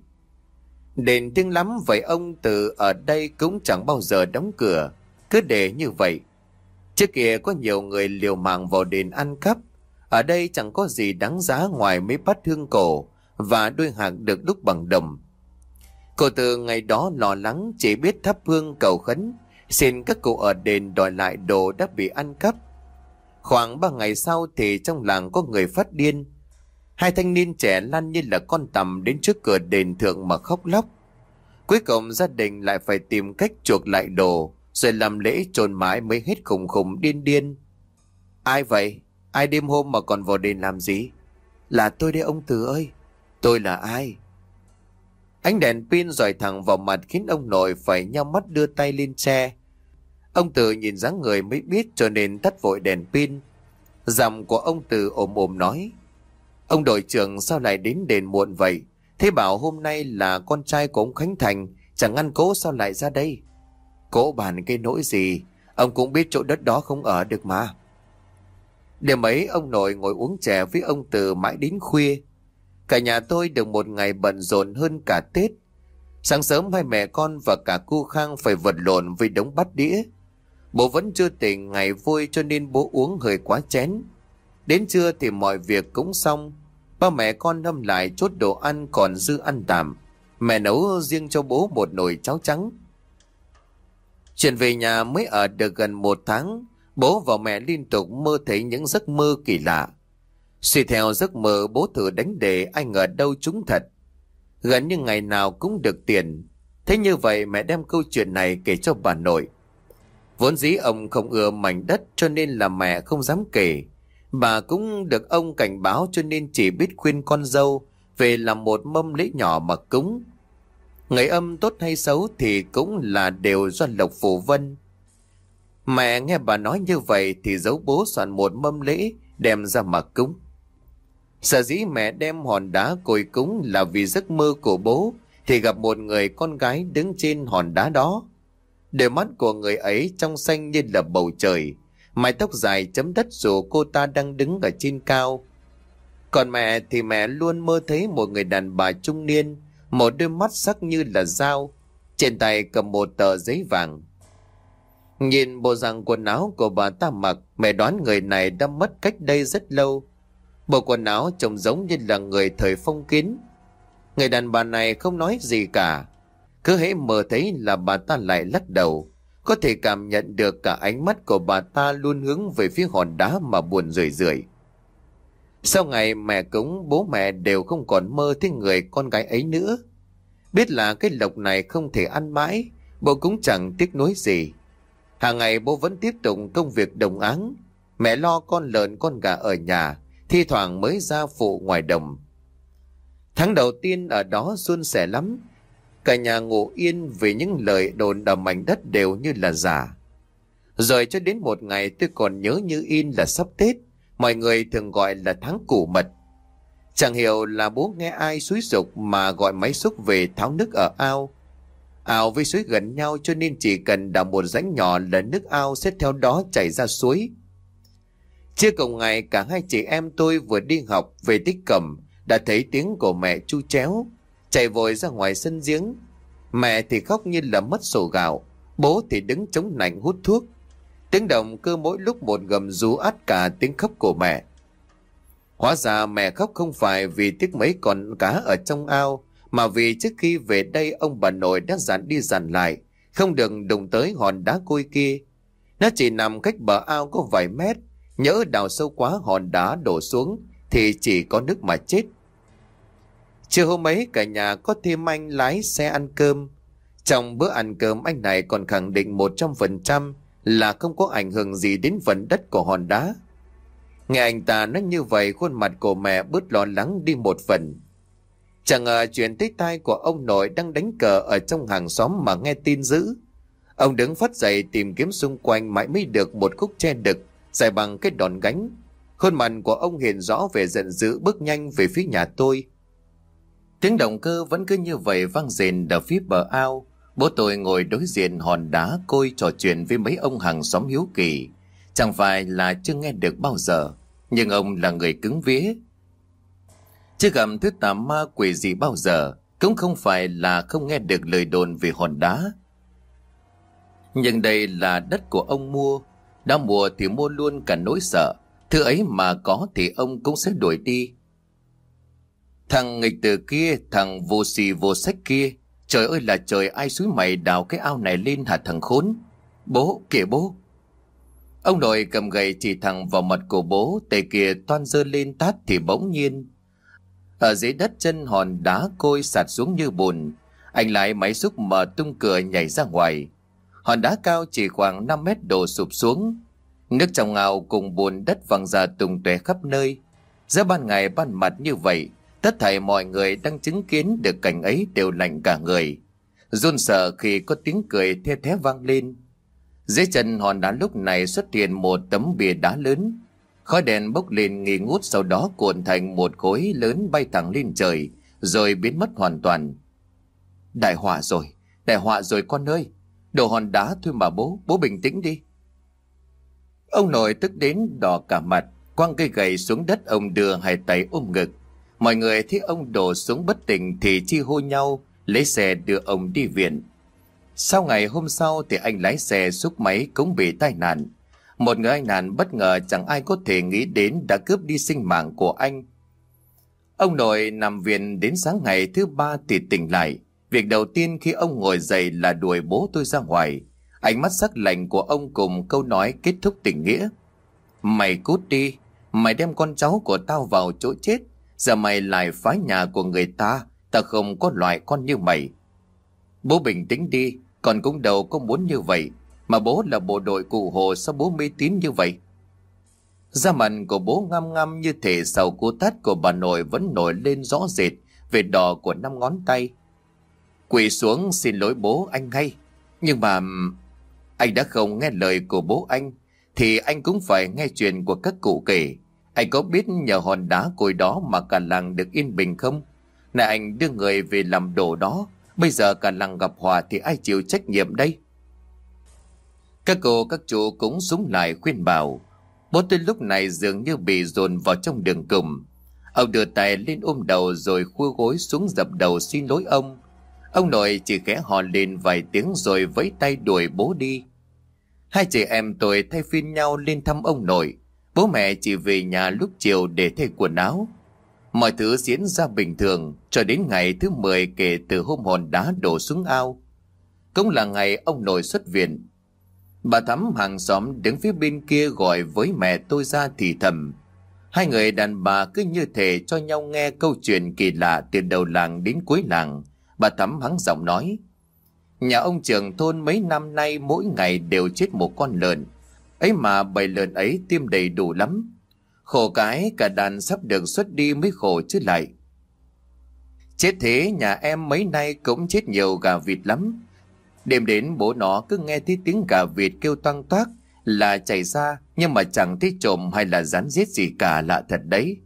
Đền thiêng lắm vậy ông Từ ở đây cũng chẳng bao giờ đóng cửa, cứ để như vậy. Trước kia có nhiều người liều mạng vào đền ăn cắp. Ở đây chẳng có gì đáng giá ngoài mấy bát hương cổ và đôi hạc được đúc bằng đồng. Cô Từ ngày đó lo lắng, chỉ biết thắp hương cầu khấn, xin các cụ ở đền đòi lại đồ đã bị ăn cắp. Khoảng 3 ngày sau thì trong làng có người phát điên. 2 thanh niên trẻ lăn như là con tằm đến trước cửa đền thượng mà khóc lóc. Cuối cùng gia đình lại phải tìm cách chuộc lại đồ, rồi làm lễ chôn mãi mới hết khùng khùng điên điên. Ai vậy? Ai đêm hôm mà còn vào đền làm gì? Là tôi đây ông Từ ơi. Tôi là ai? Ánh đèn pin rọi thẳng vào mặt khiến ông nội phải nhắm mắt đưa tay lên che. Ông Từ nhìn dáng người mới biết cho nên tắt vội đèn pin. Giọng của ông Từ ồm ồm nói: Ông đội trưởng sao lại đến đền muộn vậy? Thế bảo hôm nay là con trai của ông Khánh Thành, chẳng ăn cỗ sao lại ra đây? Cỗ bàn cái nỗi gì? Ông cũng biết chỗ đất đó không ở được mà. Đêm ấy ông nội ngồi uống chè với ông Từ mãi đến khuya. Cả nhà tôi được một ngày bận rộn hơn cả Tết. Sáng sớm 2 mẹ con và cả cô Khang phải vật lộn với đống bát đĩa. Bố vẫn chưa tỉnh ngày vui cho nên bố uống hơi quá chén. Đến trưa thì mọi việc cũng xong. Ba mẹ con hâm lại chốt đồ ăn còn dư ăn tạm. Mẹ nấu riêng cho bố một nồi cháo trắng. Chuyển về nhà mới ở được gần 1 tháng, bố và mẹ liên tục mơ thấy những giấc mơ kỳ lạ. Suy theo giấc mơ, bố thử đánh đề, ai ngờ đâu trúng thật. Gần như ngày nào cũng được tiền. Thế như vậy mẹ đem câu chuyện này kể cho bà nội. Vốn dĩ ông không ưa mảnh đất cho nên là mẹ không dám kể. Bà cũng được ông cảnh báo cho nên chỉ biết khuyên con dâu về làm một mâm lễ nhỏ mà cúng. Ngày âm tốt hay xấu thì cũng là đều do lộc phù vân. Mẹ nghe bà nói như vậy thì giấu bố soạn một mâm lễ đem ra mà cúng. Sở dĩ mẹ đem hòn đá cồi cúng là vì giấc mơ của bố thì gặp một người con gái đứng trên hòn đá đó. Đôi mắt của người ấy trong xanh như là bầu trời, mái tóc dài chấm đất dù cô ta đang đứng ở trên cao. Còn mẹ thì mẹ luôn mơ thấy một người đàn bà trung niên, một đôi mắt sắc như là dao, trên tay cầm một tờ giấy vàng. Nhìn bộ dạng quần áo của bà ta mặc, mẹ đoán người này đã mất cách đây rất lâu. Bộ quần áo trông giống như là người thời phong kiến. Người đàn bà này không nói gì cả, cứ hễ mơ thấy là bà ta lại lắc đầu. Có thể cảm nhận được cả ánh mắt của bà ta luôn hướng về phía hòn đá mà buồn rười rượi. Sau ngày mẹ cúng, bố mẹ đều không còn mơ thấy người con gái ấy nữa. Biết là cái lộc này không thể ăn mãi, bố cũng chẳng tiếc nuối gì. Hàng ngày bố vẫn tiếp tục công việc đồng áng. Mẹ lo con lợn con gà ở nhà, thi thoảng mới ra phụ ngoài đồng. Tháng đầu tiên ở đó suôn sẻ lắm. Cả nhà ngủ yên vì những lời đồn ở mảnh đất đều như là giả. Rồi cho đến một ngày tôi còn nhớ như in là sắp Tết, mọi người thường gọi là tháng Củ Mật. Chẳng hiểu là bố nghe ai xúi giục mà gọi máy xúc về tháo nước ở ao. Ao với suối gần nhau cho nên chỉ cần đào một rãnh nhỏ là nước ao sẽ theo đó chảy ra suối. Chưa cùng ngày cả hai chị em tôi vừa đi học về tích cẩm đã thấy tiếng của mẹ chu chéo, chạy vội ra ngoài sân giếng. Mẹ thì khóc như là mất sổ gạo, bố thì đứng chống nạnh hút thuốc. Tiếng động cơ mỗi lúc một gầm rú át cả tiếng khóc của mẹ. Hóa ra mẹ khóc không phải vì tiếc mấy con cá ở trong ao, mà vì trước khi về đây ông bà nội đã dặn đi dặn lại không được đụng tới hòn đá côi kia. Nó chỉ nằm cách bờ ao có vài mét, nhỡ đào sâu quá hòn đá đổ xuống thì chỉ có nước mà chết. Chiều hôm ấy cả nhà có thêm anh lái xe ăn cơm. Trong bữa ăn cơm anh này còn khẳng định 100% là không có ảnh hưởng gì đến phần đất của hòn đá. Nghe anh ta nói như vậy, khuôn mặt của mẹ bớt lo lắng đi một phần. Chẳng ngờ chuyện tới tai của ông nội đang đánh cờ ở trong hàng xóm mà nghe tin dữ. Ông đứng phắt dậy tìm kiếm xung quanh mãi mới được một khúc tre đực dài bằng cái đòn gánh. Khuôn mặt của ông hiện rõ vẻ giận dữ, bước nhanh về phía nhà tôi. Tiếng động cơ vẫn cứ như vậy vang rền ở phía bờ ao. Bố tôi ngồi đối diện hòn đá côi trò chuyện với mấy ông hàng xóm hiếu kỳ. Chẳng phải là chưa nghe được bao giờ, nhưng ông là người cứng vía. Chưa gặp thứ tà ma quỷ gì bao giờ, cũng không phải là không nghe được lời đồn về hòn đá. Nhưng đây là đất của ông mua, đã mua thì mua luôn cả nỗi sợ. Thứ ấy mà có thì ông cũng sẽ đuổi đi. Thằng nghịch tử kia, thằng vô xì vô sách kia, trời ơi là trời, ai xúi mày đào cái ao này lên hả thằng khốn? Bố, kìa bố. Ông nội cầm gậy chỉ thẳng vào mặt của bố, tay kia toan giơ lên tát thì bỗng nhiên ở dưới đất chân hòn đá côi sạt xuống như bùn. Anh lái máy xúc mở tung cửa nhảy ra ngoài. Hòn đá cao chỉ khoảng 5 mét đổ sụp xuống. Nước trong ao cùng bùn đất văng ra tung tóe khắp nơi. Giữa ban ngày ban mặt như vậy, tất thảy mọi người đang chứng kiến được cảnh ấy đều lạnh cả người, run sợ khi có tiếng cười the thé vang lên. Dưới chân hòn đá lúc này xuất hiện một tấm bia đá lớn. Khói đèn bốc lên nghi ngút, sau đó cuộn thành một khối lớn bay thẳng lên trời, rồi biến mất hoàn toàn. Đại họa rồi con ơi. Đồ hòn đá thôi mà bố bình tĩnh đi. Ông nội tức đến đỏ cả mặt, quăng cây gậy xuống đất, ông đưa hai tay ôm ngực. Mọi người thấy ông đổ xuống bất tỉnh thì chi hô nhau lấy xe đưa ông đi viện. Sau ngày hôm sau thì anh lái xe xúc máy cũng bị tai nạn. Một người anh nạn bất ngờ chẳng ai có thể nghĩ đến đã cướp đi sinh mạng của anh. Ông nội nằm viện đến sáng ngày thứ 3 thì tỉnh lại. Việc đầu tiên khi ông ngồi dậy là đuổi bố tôi ra ngoài. Ánh mắt sắc lạnh của ông cùng câu nói kết thúc tình nghĩa: mày cút đi, mày đem con cháu của tao vào chỗ chết, giờ mày lại phá nhà của người ta, tao không có loại con như mày. Bố bình tĩnh đi, con cũng đâu có muốn như vậy, mà bố là bộ đội cụ Hồ, sao bố mê tín như vậy? Da mặt của bố ngăm ngăm như thể sau cú tát của bà nội vẫn nổi lên rõ rệt vệt đỏ của 5 ngón tay. Quỳ xuống xin lỗi bố anh ngay. Nhưng mà anh đã không nghe lời của bố anh thì anh cũng phải nghe chuyện của các cụ kể. Anh có biết nhờ hòn đá cối đó mà cả làng được yên bình không? Này anh đưa người về làm đồ đó, bây giờ cả làng gặp họa thì ai chịu trách nhiệm đây? Các cô các chú cũng súng lại khuyên bảo. Bố tôi lúc này dường như bị dồn vào trong đường cùng. Ông đưa tay lên ôm đầu rồi khua gối xuống dập đầu xin lỗi ông. Ông nội chỉ khẽ hò lên vài tiếng rồi vẫy tay đuổi bố đi. Hai chị em tôi thay phiên nhau lên thăm ông nội. Bố mẹ chỉ về nhà lúc chiều để thay quần áo. Mọi thứ diễn ra bình thường cho đến ngày thứ 10 kể từ hôm hòn đá đổ xuống ao. Cũng là ngày ông nội xuất viện. Bà Thắm hàng xóm đứng phía bên kia gọi với mẹ tôi ra thì thầm. Hai người đàn bà cứ như thể cho nhau nghe câu chuyện kỳ lạ từ đầu làng đến cuối làng. Bà Thắm hắng giọng nói: nhà ông trưởng thôn mấy năm nay mỗi ngày đều chết một con lợn. Ấy mà bầy lợn ấy tiêm đầy đủ lắm. Khổ cái cả đàn sắp được xuất đi mới khổ chứ lại. Chết thế nhà em mấy nay cũng chết nhiều gà vịt lắm. Đêm đến bố nó cứ nghe thấy tiếng gà vịt kêu toang toác là chạy ra, nhưng mà chẳng thấy trộm hay là rắn giết gì cả, lạ thật đấy.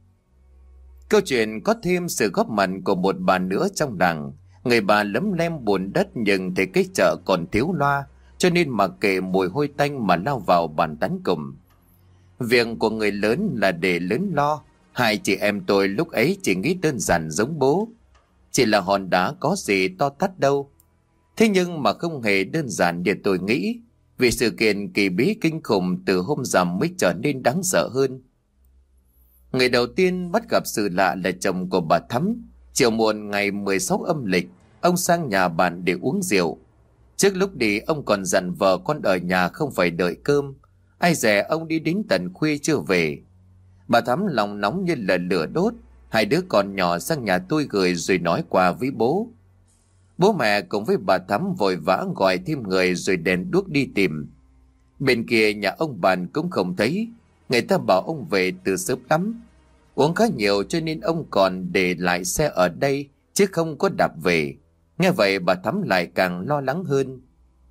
Câu chuyện có thêm sự góp mặt của một bà nữa trong làng. Người bà lấm lem bùn đất nhưng thấy cái chợ còn thiếu loa, cho nên mặc kệ mùi hôi tanh mà lao vào bàn tán cùng. Việc của người lớn là để lớn lo. Hai chị em tôi lúc ấy chỉ nghĩ đơn giản giống bố, chỉ là hòn đá có gì to tát đâu. Thế nhưng mà không hề đơn giản như tôi nghĩ, vì sự kiện kỳ bí kinh khủng từ hôm rằm mới trở nên đáng sợ hơn. Người đầu tiên bắt gặp sự lạ là chồng của bà Thắm. Chiều muộn ngày 16 âm lịch, ông sang nhà bạn để uống rượu. Trước lúc đi ông còn dặn vợ con ở nhà không phải đợi cơm. Ai dè ông đi đến tận khuya chưa về. Bà Thắm lòng nóng như là lửa đốt. Hai đứa con nhỏ sang nhà tôi gửi rồi nói qua với bố. Bố mẹ cùng với bà Thắm vội vã gọi thêm người rồi đèn đuốc đi tìm. Bên kia nhà ông Bàn cũng không thấy. Người ta bảo ông về từ sớm lắm. Uống khá nhiều cho nên ông còn để lại xe ở đây chứ không có đạp về. Nghe vậy bà Thắm lại càng lo lắng hơn.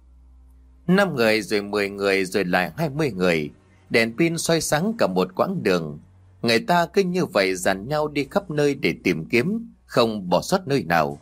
5 người rồi 10 người rồi lại 20 người. Đèn pin soi sáng cả một quãng đường. Người ta cứ như vậy dàn nhau đi khắp nơi để tìm kiếm, không bỏ sót nơi nào.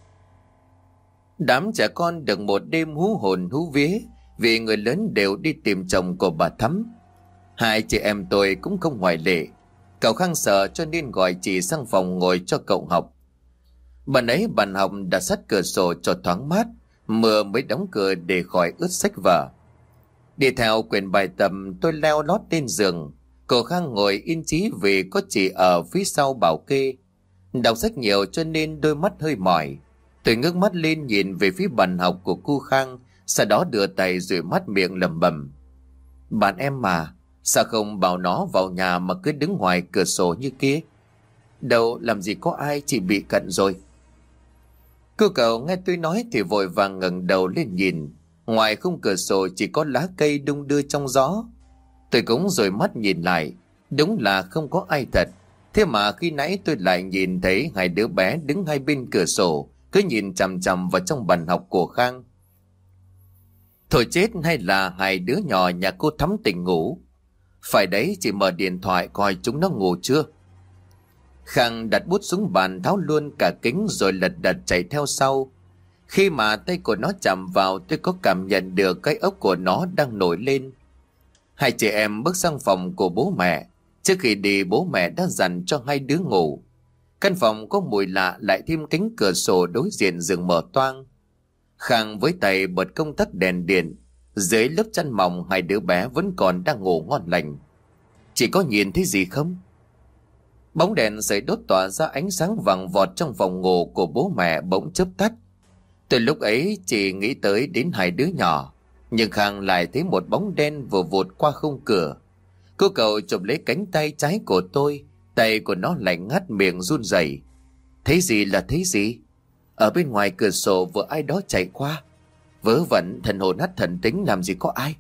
Đám trẻ con được một đêm hú hồn hú vía vì người lớn đều đi tìm chồng của bà Thắm. Hai chị em tôi cũng không ngoại lệ. Cậu Khang sợ cho nên gọi chị sang phòng ngồi cho cậu học. Bạn ấy bàn học đặt sát cửa sổ cho thoáng mát, mưa mới đóng cửa để khỏi ướt sách vở. Đi theo quyển bài tập tôi leo lót lên giường. Cậu Khang ngồi yên chí vì có chị ở phía sau bảo kê. Đọc sách nhiều cho nên đôi mắt hơi mỏi. Tôi ngước mắt lên nhìn về phía bàn học của cô Khang, sau đó đưa tay rủi mắt miệng lẩm bẩm. Bạn em mà, sao không bảo nó vào nhà mà cứ đứng ngoài cửa sổ như kia? Đâu làm gì có ai, chị bị cận rồi. Cô cậu nghe tôi nói thì vội vàng ngẩng đầu lên nhìn. Ngoài khung cửa sổ chỉ có lá cây đung đưa trong gió. Tôi cũng rồi mắt nhìn lại. Đúng là không có ai thật. Thế mà khi nãy tôi lại nhìn thấy hai đứa bé đứng hai bên cửa sổ, cứ nhìn chằm chằm vào trong bàn học của Khang. Thôi chết, hay là hai đứa nhỏ nhà cô Thắm tỉnh ngủ? Phải đấy, chị mở điện thoại coi chúng nó ngủ chưa. Khang đặt bút xuống bàn, tháo luôn cả kính rồi lật đật chạy theo sau. Khi mà tay của nó chạm vào, tôi có cảm nhận được cái ốc của nó đang nổi lên. Hai chị em bước sang phòng của bố mẹ. Trước khi đi, bố mẹ đã dặn cho hai đứa ngủ. Căn phòng có mùi lạ, lại thêm cánh cửa sổ đối diện giường mở toang. Khang với tay bật công tắc đèn điện. Dưới lớp chăn mỏng, hai đứa bé vẫn còn đang ngủ ngon lành. Chị có nhìn thấy gì không? Bóng đèn sưởi đốt tỏa ra ánh sáng vàng vọt trong phòng ngủ của bố mẹ bỗng chớp tắt. Từ lúc ấy chỉ nghĩ tới đến hai đứa nhỏ, nhưng Khang lại thấy một bóng đen vừa vụt qua khung cửa. Cô cậu chụp lấy cánh tay trái của tôi, tay của nó lạnh ngắt, miệng run rẩy. Thấy gì là thấy gì? Ở bên ngoài cửa sổ vừa ai đó chạy qua. Vớ vẩn, thần hồn nát thần tính, làm gì có ai.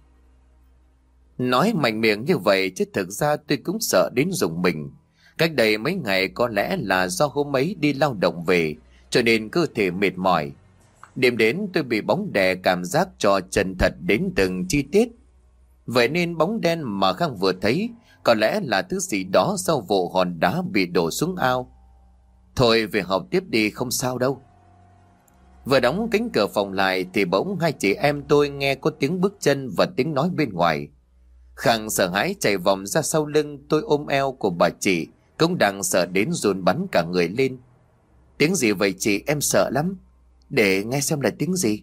Nói mạnh miệng như vậy chứ thực ra tôi cũng sợ đến rùng mình. Cách đây mấy ngày có lẽ là do hôm ấy đi lao động về, cho nên cơ thể mệt mỏi. Đêm đến tôi bị bóng đè, cảm giác cho chân thật đến từng chi tiết. Vậy nên bóng đen mà Khang vừa thấy có lẽ là thứ gì đó sau vụ hòn đá bị đổ xuống ao. Thôi về học tiếp đi, không sao đâu. Vừa đóng cánh cửa phòng lại thì bỗng hai chị em tôi nghe có tiếng bước chân và tiếng nói bên ngoài. Khang sợ hãi chạy vòng ra sau lưng tôi, ôm eo của bà chị, cũng đang sợ đến run bắn cả người lên. Tiếng gì vậy chị, em sợ lắm. Để nghe xem là tiếng gì.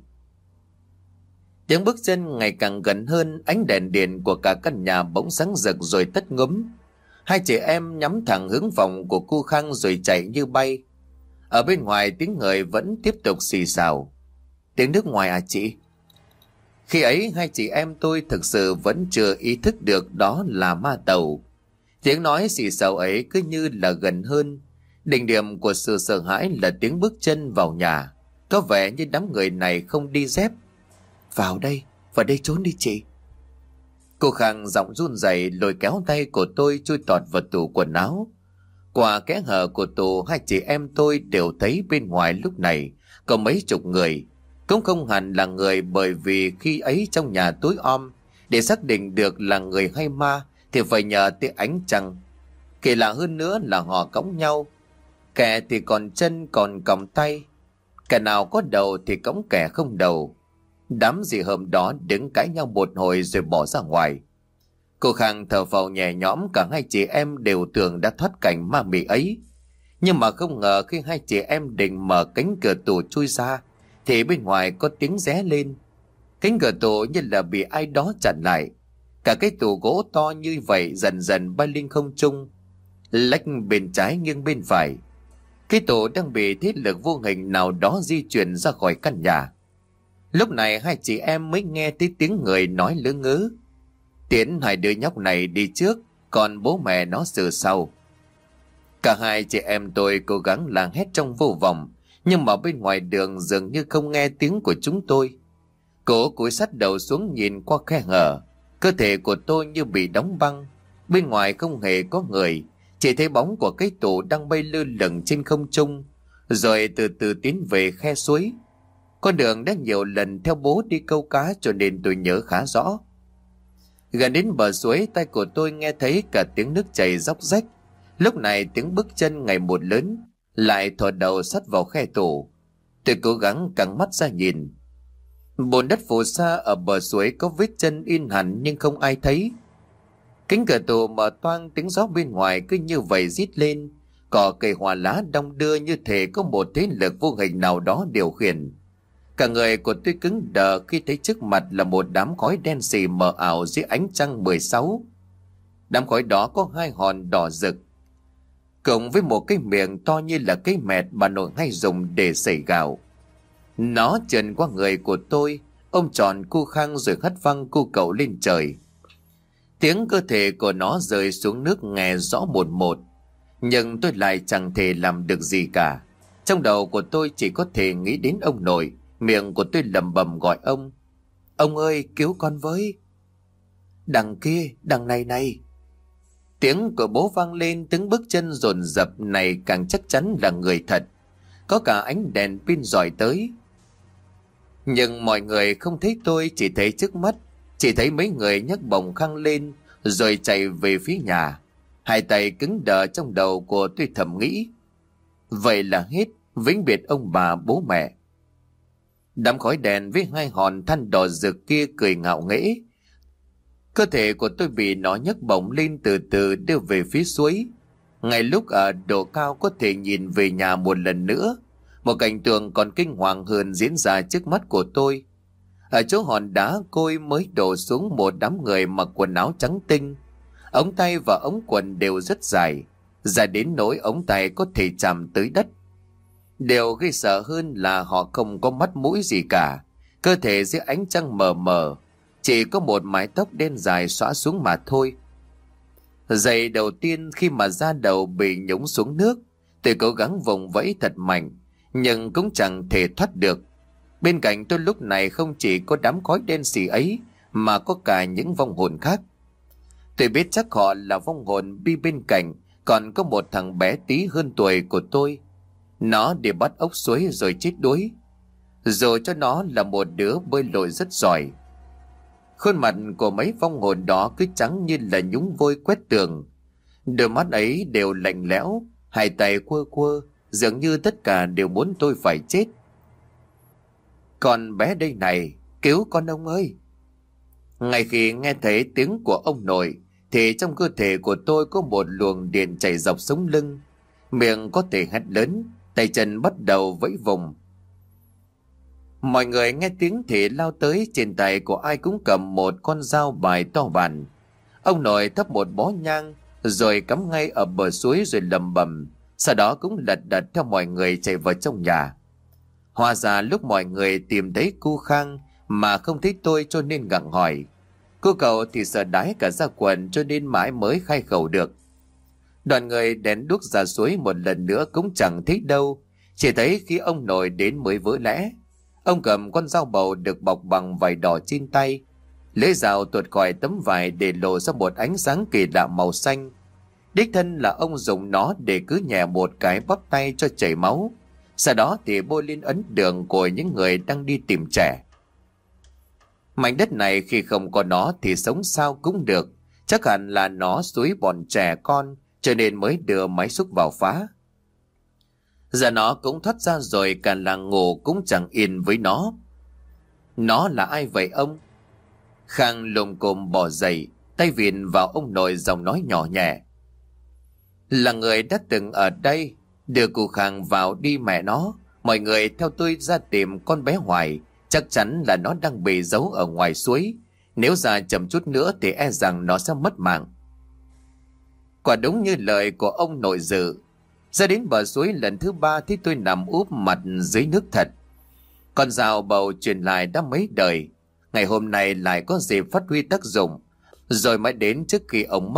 Tiếng bước chân ngày càng gần hơn, ánh đèn điện của cả căn nhà bỗng sáng rực rồi tắt ngúm. Hai chị em nhắm thẳng hướng phòng của cô Khang rồi chạy như bay. Ở bên ngoài tiếng người vẫn tiếp tục xì xào. Tiếng nước ngoài à chị? Khi ấy hai chị em tôi thực sự vẫn chưa ý thức được đó là ma tàu. Tiếng nói xì xào ấy cứ như là gần hơn. Đỉnh điểm của sự sợ hãi là tiếng bước chân vào nhà. Có vẻ như đám người này không đi dép. Vào đây trốn đi chị. Cô Khang giọng run rẩy lôi kéo tay của tôi chui tọt vào tủ quần áo. Qua kẽ hở của tủ, hai chị em tôi đều thấy bên ngoài lúc này có mấy chục người. Cũng không hẳn là người, bởi vì khi ấy trong nhà tối om, để xác định được là người hay ma thì phải nhờ tới ánh trăng. Kỳ lạ hơn nữa là họ cõng nhau. Kẻ thì còn chân còn còng tay, kẻ nào có đầu thì cõng kẻ không đầu. Đám dì hợm đó đứng cãi nhau một hồi rồi bỏ ra ngoài. Cô Khang thở phào nhẹ nhõm, cả hai chị em đều tưởng đã thoát cảnh ma mị ấy. Nhưng mà không ngờ khi hai chị em định mở cánh cửa tủ chui ra thì bên ngoài có tiếng ré lên. Cánh cửa tủ như là bị ai đó chặn lại. Cả cái tủ gỗ to như vậy dần dần bay lên không trung, lách bên trái nghiêng bên phải. Cái tủ đang bị thế lực vô hình nào đó di chuyển ra khỏi căn nhà. Lúc này hai chị em mới nghe thấy tiếng người nói lớ ngớ. Tiến hai đứa nhóc này đi trước, còn bố mẹ nó xử sau. Cả hai chị em tôi cố gắng la hét trong vô vọng, nhưng mà bên ngoài đường dường như không nghe tiếng của chúng tôi. Cô cúi sát đầu xuống nhìn qua khe hở. Cơ thể của tôi như bị đóng băng. Bên ngoài không hề có người, chỉ thấy bóng của cái tủ đang bay lơ lửng trên không trung, rồi từ từ tiến về khe suối. Con đường đã nhiều lần theo bố đi câu cá cho nên tôi nhớ khá rõ. Gần đến bờ suối, tay của tôi nghe thấy cả tiếng nước chảy róc rách. Lúc này tiếng bước chân ngày một lớn, lại thò đầu sát vào khe tủ. Tôi cố gắng căng mắt ra nhìn. Bùn đất phù sa ở bờ suối có vết chân in hẳn nhưng không ai thấy. Cánh cửa tủ mở toang, tiếng gió bên ngoài cứ như vậy rít lên. Cỏ cây hoa lá đong đưa như thể có một thế lực vô hình nào đó điều khiển. Cả người của tôi cứng đờ khi thấy trước mặt là một đám khói đen xì mờ ảo dưới ánh trăng 16. Đám khói đó có hai hòn đỏ rực, cộng với một cái miệng to như là cái mẹt bà nội hay dùng để sẩy gạo. Nó trườn qua người của tôi, ôm tròn cu khang rồi hất văng cu cậu lên trời. Tiếng cơ thể của nó rơi xuống nước nghe rõ một một, nhưng tôi lại chẳng thể làm được gì cả. Trong đầu của tôi chỉ có thể nghĩ đến ông nội, miệng của tôi lẩm bẩm gọi ông. Ông ơi, cứu con với. Đằng kia, đằng này này. Tiếng của bố vang lên, tiếng bước chân dồn dập này càng chắc chắn là người thật. Có cả ánh đèn pin rọi tới. Nhưng mọi người không thấy tôi, chỉ thấy trước mắt. Chỉ thấy mấy người nhấc bồng khăn lên rồi chạy về phía nhà. Hai tay cứng đờ, trong đầu của tôi thầm nghĩ. Vậy là hết, vĩnh biệt ông bà bố mẹ. Đám khói đèn với hai hòn than đỏ rực kia cười ngạo nghễ. Cơ thể của tôi bị nó nhấc bổng lên, từ từ đưa về phía suối. Ngay lúc ở độ cao có thể nhìn về nhà một lần nữa, một cảnh tượng còn kinh hoàng hơn diễn ra trước mắt của tôi. Ở chỗ hòn đá côi mới đổ xuống một đám người mặc quần áo trắng tinh. Ống tay và ống quần đều rất dài, dài đến nỗi ống tay có thể chạm tới đất. Điều gây sợ hơn là họ không có mắt mũi gì cả, cơ thể dưới ánh trăng mờ mờ, chỉ có một mái tóc đen dài xõa xuống mà thôi. Giây đầu tiên khi mà da đầu bị nhúng xuống nước, tôi cố gắng vùng vẫy thật mạnh, nhưng cũng chẳng thể thoát được. Bên cạnh tôi lúc này không chỉ có đám khói đen xì ấy, mà có cả những vong hồn khác. Tôi biết chắc họ là vong hồn bi bên cạnh, còn có một thằng bé tí hơn tuổi của tôi. Nó đi bắt ốc suối rồi chết đuối, dù cho nó là một đứa bơi lội rất giỏi. Khuôn mặt của mấy vong hồn đó cứ trắng như là nhúng vôi quét tường. Đôi mắt ấy đều lạnh lẽo, hai tay quơ quơ, dường như tất cả đều muốn tôi phải chết. Con bé đây này, cứu con ông ơi. Ngay khi nghe thấy tiếng của ông nội, thì trong cơ thể của tôi có một luồng điện chảy dọc sống lưng. Miệng có thể hét lớn, tay chân bắt đầu vẫy vùng. Mọi người nghe tiếng thì lao tới, trên tay của ai cũng cầm một con dao bài to bản. Ông nội thắp một bó nhang rồi cắm ngay ở bờ suối rồi lầm bầm, sau đó cũng lật đật theo mọi người chạy vào trong nhà. Hóa ra lúc mọi người tìm thấy cu Khang mà không thấy tôi cho nên gặng hỏi. Cô cậu thì sợ đái cả ra quần cho nên mãi mới khai khẩu được. Đoàn người đèn đuốc ra suối một lần nữa cũng chẳng thấy đâu, chỉ thấy khi ông nội đến mới vỡ lẽ. Ông cầm con dao bầu được bọc bằng vải đỏ trên tay, lấy dao tuột khỏi tấm vải để lộ ra một ánh sáng kỳ lạ màu xanh. Đích thân là ông dùng nó để cứ nhẹ một cái bắp tay cho chảy máu, sau đó thì bôi lên ấn đường của những người đang đi tìm trẻ. Mảnh đất này khi không có nó thì sống sao cũng được, chắc hẳn là nó xúi bọn trẻ con cho nên mới đưa máy xúc vào phá. Giờ nó cũng thoát ra rồi, cả làng ngủ cũng chẳng yên với nó. Nó là ai vậy ông? Khang lồm cồm bò dậy, tay vịn vào ông nội, giọng nói nhỏ nhẹ. Là người đã từng ở đây, đưa cụ Khang vào đi mẹ nó. Mọi người theo tôi ra tìm con bé Hoài, chắc chắn là nó đang bị giấu ở ngoài suối. Nếu ra chậm chút nữa thì e rằng nó sẽ mất mạng. Quả đúng như lời của ông nội dự. Ra đến bờ suối lần thứ ba thì tôi nằm úp mặt dưới nước thật. Con dao bầu truyền lại đã mấy đời, ngày hôm nay lại có dịp phát huy tác dụng. Rồi mới đến trước khi ông mất,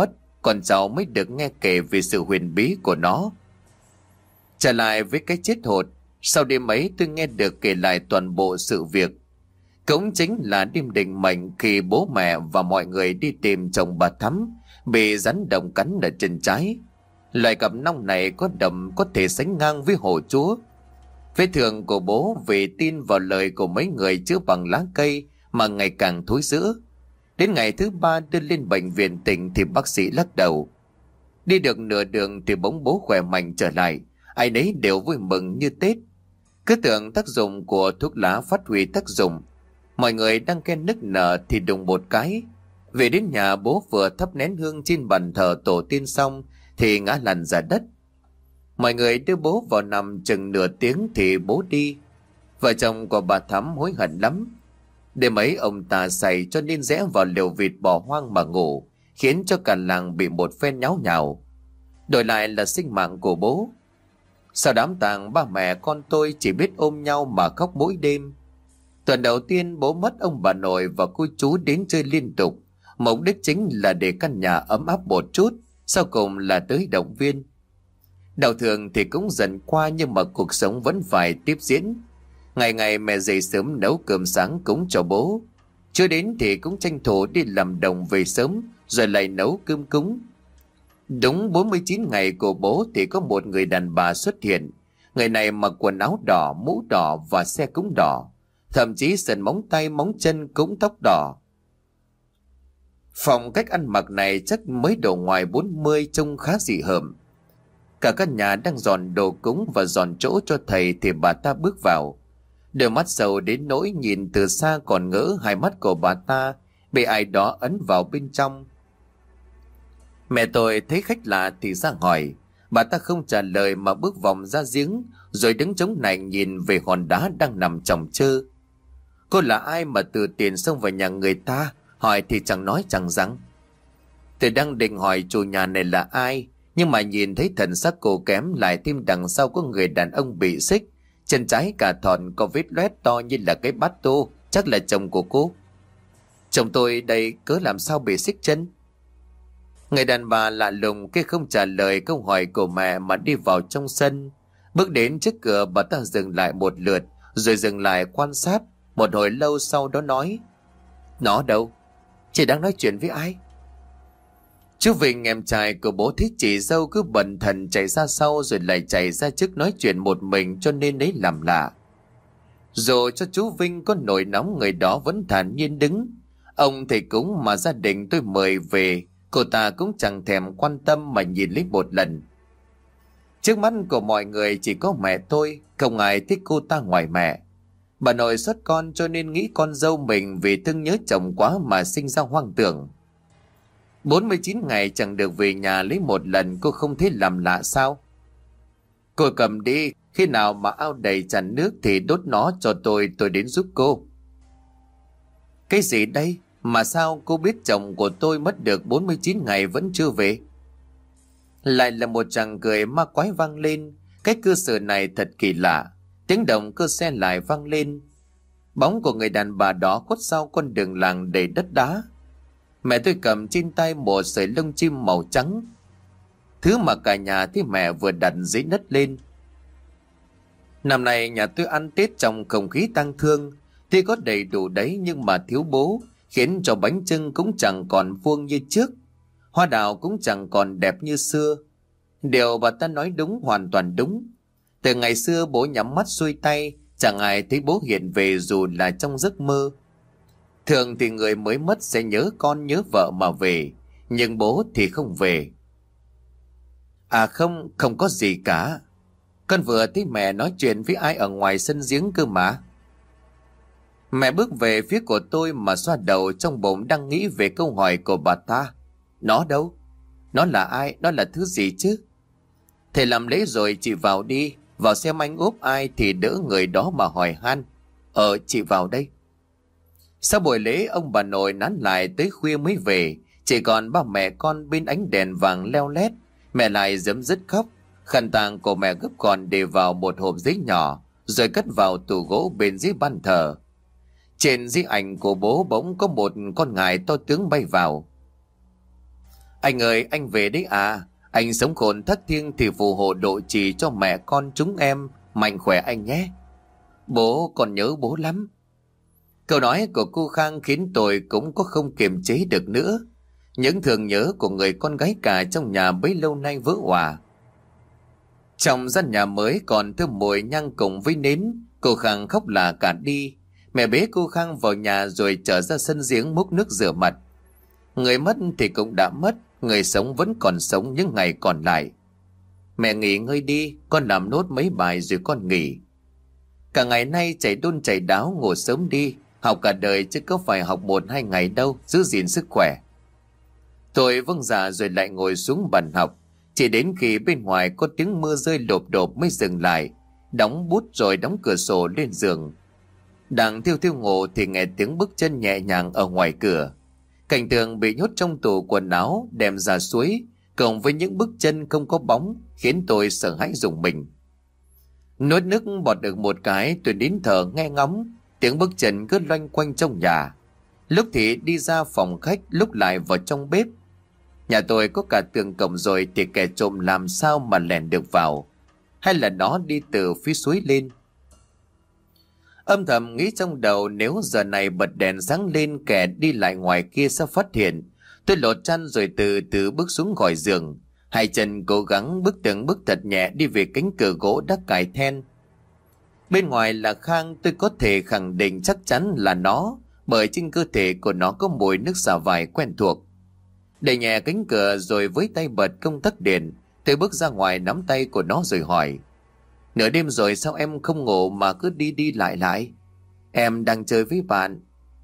con cháu mới được nghe kể về sự huyền bí của nó. Trở lại với cái chết hột, sau đêm ấy tôi nghe được kể lại toàn bộ sự việc. Cũng chính là đêm định mệnh khi bố mẹ và mọi người đi tìm chồng bà Thắm bị rắn độc cắn ở chân trái. Loài cặp nong này có đậm có thể sánh ngang với hổ chúa. Vết thương của bố vì tin vào lời của mấy người chữa bằng lá cây mà ngày càng thối rữa. Đến ngày thứ 3 đưa lên bệnh viện tỉnh thì bác sĩ lắc đầu. Đi được nửa đường thì bỗng bố khỏe mạnh trở lại, ai nấy đều vui mừng như Tết. Cứ tưởng tác dụng của thuốc lá phát huy tác dụng, mọi người đang khen nức nở thì đùng một cái. Về đến nhà, bố vừa thắp nén hương trên bàn thờ tổ tiên xong thì ngã lăn ra đất. Mọi người đưa bố vào nằm chừng nửa tiếng thì bố đi. Vợ chồng của bà Thắm hối hận lắm. Đêm ấy ông ta say cho nên rẽ vào lều vịt bỏ hoang mà ngủ, khiến cho cả làng bị một phen nháo nhào. Đổi lại là sinh mạng của bố. Sau đám tang, ba mẹ con tôi chỉ biết ôm nhau mà khóc mỗi đêm. Tuần đầu tiên bố mất, ông bà nội và cô chú đến chơi liên tục. Mục đích chính là để căn nhà ấm áp một chút, sau cùng là tới động viên. Đau thương thì cũng dần qua nhưng mà cuộc sống vẫn phải tiếp diễn. Ngày ngày mẹ dậy sớm nấu cơm sáng cúng cho bố. Chưa đến thì cũng tranh thủ đi làm đồng về sớm rồi lại nấu cơm cúng. Đúng 49 ngày của bố thì có một người đàn bà xuất hiện. Người này mặc quần áo đỏ, mũ đỏ và xe cúng đỏ. Thậm chí sần móng tay móng chân cũng tóc đỏ. Phong cách ăn mặc này chắc mới độ ngoài 40, trông khá dị hợm. Cả căn nhà đang dọn đồ cúng và dọn chỗ cho thầy thì bà ta bước vào. Đôi mắt sầu đến nỗi nhìn từ xa còn ngỡ hai mắt của bà ta bị ai đó ấn vào bên trong. Mẹ tôi thấy khách lạ thì ra hỏi. Bà ta không trả lời mà bước vòng ra giếng rồi đứng chống nạnh nhìn về hòn đá đang nằm chồng chơ. Cô là ai mà từ tiền xông vào nhà người ta? Hỏi thì chẳng nói chẳng rằng. Tôi đang định hỏi chủ nhà này là ai, nhưng mà nhìn thấy thần sắc cô kém, lại thêm đằng sau có người đàn ông bị xích, chân trái cả thòn có vết loét to như là cái bát tô, chắc là chồng của cô. Chồng tôi đây cớ làm sao bị xích chân? Người đàn bà lạ lùng kia không trả lời câu hỏi của mẹ mà đi vào trong sân. Bước đến trước cửa, bà ta dừng lại một lượt rồi dừng lại quan sát. Một hồi lâu sau đó nói: Nó đâu? Chị đang nói chuyện với ai? Chú Vinh, em trai của bố, thích chị dâu cứ bần thần chạy ra sau rồi lại chạy ra trước nói chuyện một mình cho nên đấy làm lạ. Dù cho chú Vinh có nổi nóng, người đó vẫn thản nhiên đứng. Ông thầy cúng mà gia đình tôi mời về, cô ta cũng chẳng thèm quan tâm mà nhìn lấy một lần. Trước mắt của mọi người chỉ có mẹ tôi, không ai thích cô ta ngoài mẹ. Bà nội xuất con cho nên nghĩ con dâu mình vì thương nhớ chồng quá mà sinh ra hoang tưởng. 49 ngày chẳng được về nhà lấy một lần, cô không thấy làm lạ sao? Cô cầm đi, khi nào mà ao đầy tràn nước thì đốt nó cho tôi đến giúp cô. Cái gì đây? Mà sao cô biết chồng của tôi mất được 49 ngày vẫn chưa về? Lại là một tràng cười ma quái vang lên. Cái cơ sở này thật kỳ lạ. Tiếng động cơ xe lại vang lên. Bóng của người đàn bà đó khuất sau con đường làng đầy đất đá. Mẹ tôi cầm trên tay một sợi lông chim màu trắng, thứ mà cả nhà thấy mẹ vừa đặt dưới đất lên. Năm nay nhà tôi ăn Tết trong không khí tang thương. Thì có đầy đủ đấy nhưng mà thiếu bố, khiến cho bánh chưng cũng chẳng còn vuông như trước, hoa đào cũng chẳng còn đẹp như xưa. Điều bà ta nói đúng, hoàn toàn đúng. Từ ngày xưa bố nhắm mắt xuôi tay, chẳng ai thấy bố hiện về dù là trong giấc mơ. Thường thì người mới mất sẽ nhớ con nhớ vợ mà về, nhưng bố thì không về. À không, không có gì cả. Con vừa thấy mẹ nói chuyện với ai ở ngoài sân giếng cơ mà. Mẹ bước về phía của tôi mà xoa đầu, trong bụng đang nghĩ về câu hỏi của bà ta. Nó đâu? Nó là ai? Nó là thứ gì chứ? Thầy làm lễ rồi, chị vào đi. Vào xem anh úp ai thì đỡ người đó mà hỏi han. Chị vào đây. Sau buổi lễ, ông bà nội nán lại tới khuya mới về. Chỉ còn ba mẹ con bên ánh đèn vàng leo lét. Mẹ lại giấm dứt khóc. Khăn tang của mẹ gấp gọn để vào một hộp giấy nhỏ, rồi cất vào tủ gỗ bên dưới ban thờ. Trên di ảnh của bố bỗng có một con ngài to tướng bay vào. Anh ơi, anh về đấy à? Anh sống khôn thất thiêng thì phù hộ độ trì cho mẹ con chúng em. Mạnh khỏe anh nhé. Bố, con nhớ bố lắm. Câu nói của cô Khang khiến tôi cũng có không kiềm chế được nữa. Những thương nhớ của người con gái cả trong nhà bấy lâu nay vỡ òa. Trong gian nhà mới còn thơm mùi nhang cùng với nến, cô Khang khóc lả cả đi. Mẹ bế cô Khang vào nhà rồi trở ra sân giếng múc nước rửa mặt. Người mất thì cũng đã mất, người sống vẫn còn sống những ngày còn lại. Mẹ nghỉ ngơi đi, con làm nốt mấy bài rồi con nghỉ. Cả ngày nay chạy đôn chạy đáo, ngủ sớm đi. Học cả đời chứ có phải học 1-2 ngày đâu, giữ gìn sức khỏe. Tôi vâng dạ rồi lại ngồi xuống bàn học. Chỉ đến khi bên ngoài có tiếng mưa rơi lộp độp mới dừng lại, đóng bút rồi đóng cửa sổ lên giường. Đang thiêu thiêu ngủ thì nghe tiếng bước chân nhẹ nhàng ở ngoài cửa. Cảnh tượng bị nhốt trong tủ quần áo đem ra suối, cộng với những bước chân không có bóng, khiến tôi sợ hãi rùng mình. Nuốt nước bọt được một cái, tôi nín thở nghe ngóng. Tiếng bước chân cứ loanh quanh trong nhà. Lúc thì đi ra phòng khách, lúc lại vào trong bếp. Nhà tôi có cả tường cổng rồi thì kẻ trộm làm sao mà lẻn được vào? Hay là nó đi từ phía suối lên? Âm thầm nghĩ trong đầu, nếu giờ này bật đèn sáng lên kẻ đi lại ngoài kia sẽ phát hiện. Tôi lột chăn rồi từ từ bước xuống khỏi giường. Hai chân cố gắng bước từng bước thật nhẹ đi về cánh cửa gỗ đã cài then. Bên ngoài là Khang, tôi có thể khẳng định chắc chắn là nó, bởi trên cơ thể của nó có mùi nước xả vải quen thuộc. Đẩy nhẹ cánh cửa rồi với tay bật công tắc điện, tôi bước ra ngoài nắm tay của nó rồi hỏi: Nửa đêm rồi sao em không ngủ mà cứ đi đi lại lại? Em đang chơi với bạn.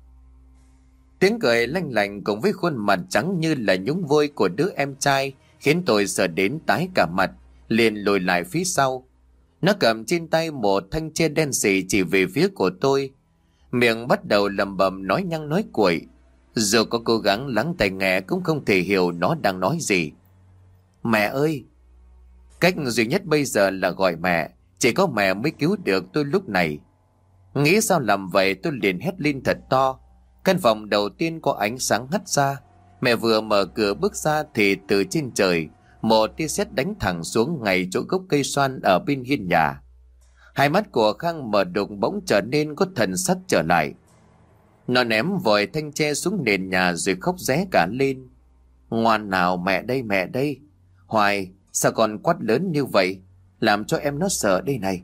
Tiếng cười lanh lảnh cùng với khuôn mặt trắng như là nhúng vôi của đứa em trai khiến tôi sợ đến tái cả mặt, liền lùi lại phía sau. Nó cầm trên tay một thanh tre đen xì chỉ về phía của tôi, miệng bắt đầu lẩm bẩm nói nhăng nói cuội. Dù có cố gắng lắng tai nghe cũng không thể hiểu nó đang nói gì. Mẹ ơi! Cách duy nhất bây giờ là gọi mẹ, chỉ có mẹ mới cứu được tôi lúc này. Nghĩ sao làm vậy, tôi liền hét lên thật to. Căn phòng đầu tiên có ánh sáng hắt ra. Mẹ vừa mở cửa bước ra thì từ trên trời một tia sét đánh thẳng xuống ngay chỗ gốc cây xoan ở bên hiên nhà. Hai mắt của Khang mở đục bỗng trở nên có thần sắc trở lại. Nó ném vội thanh tre xuống nền nhà rồi khóc ré cả lên. Ngoan nào, mẹ đây. Hoài, sao con quát lớn như vậy, làm cho em nó sợ đây này.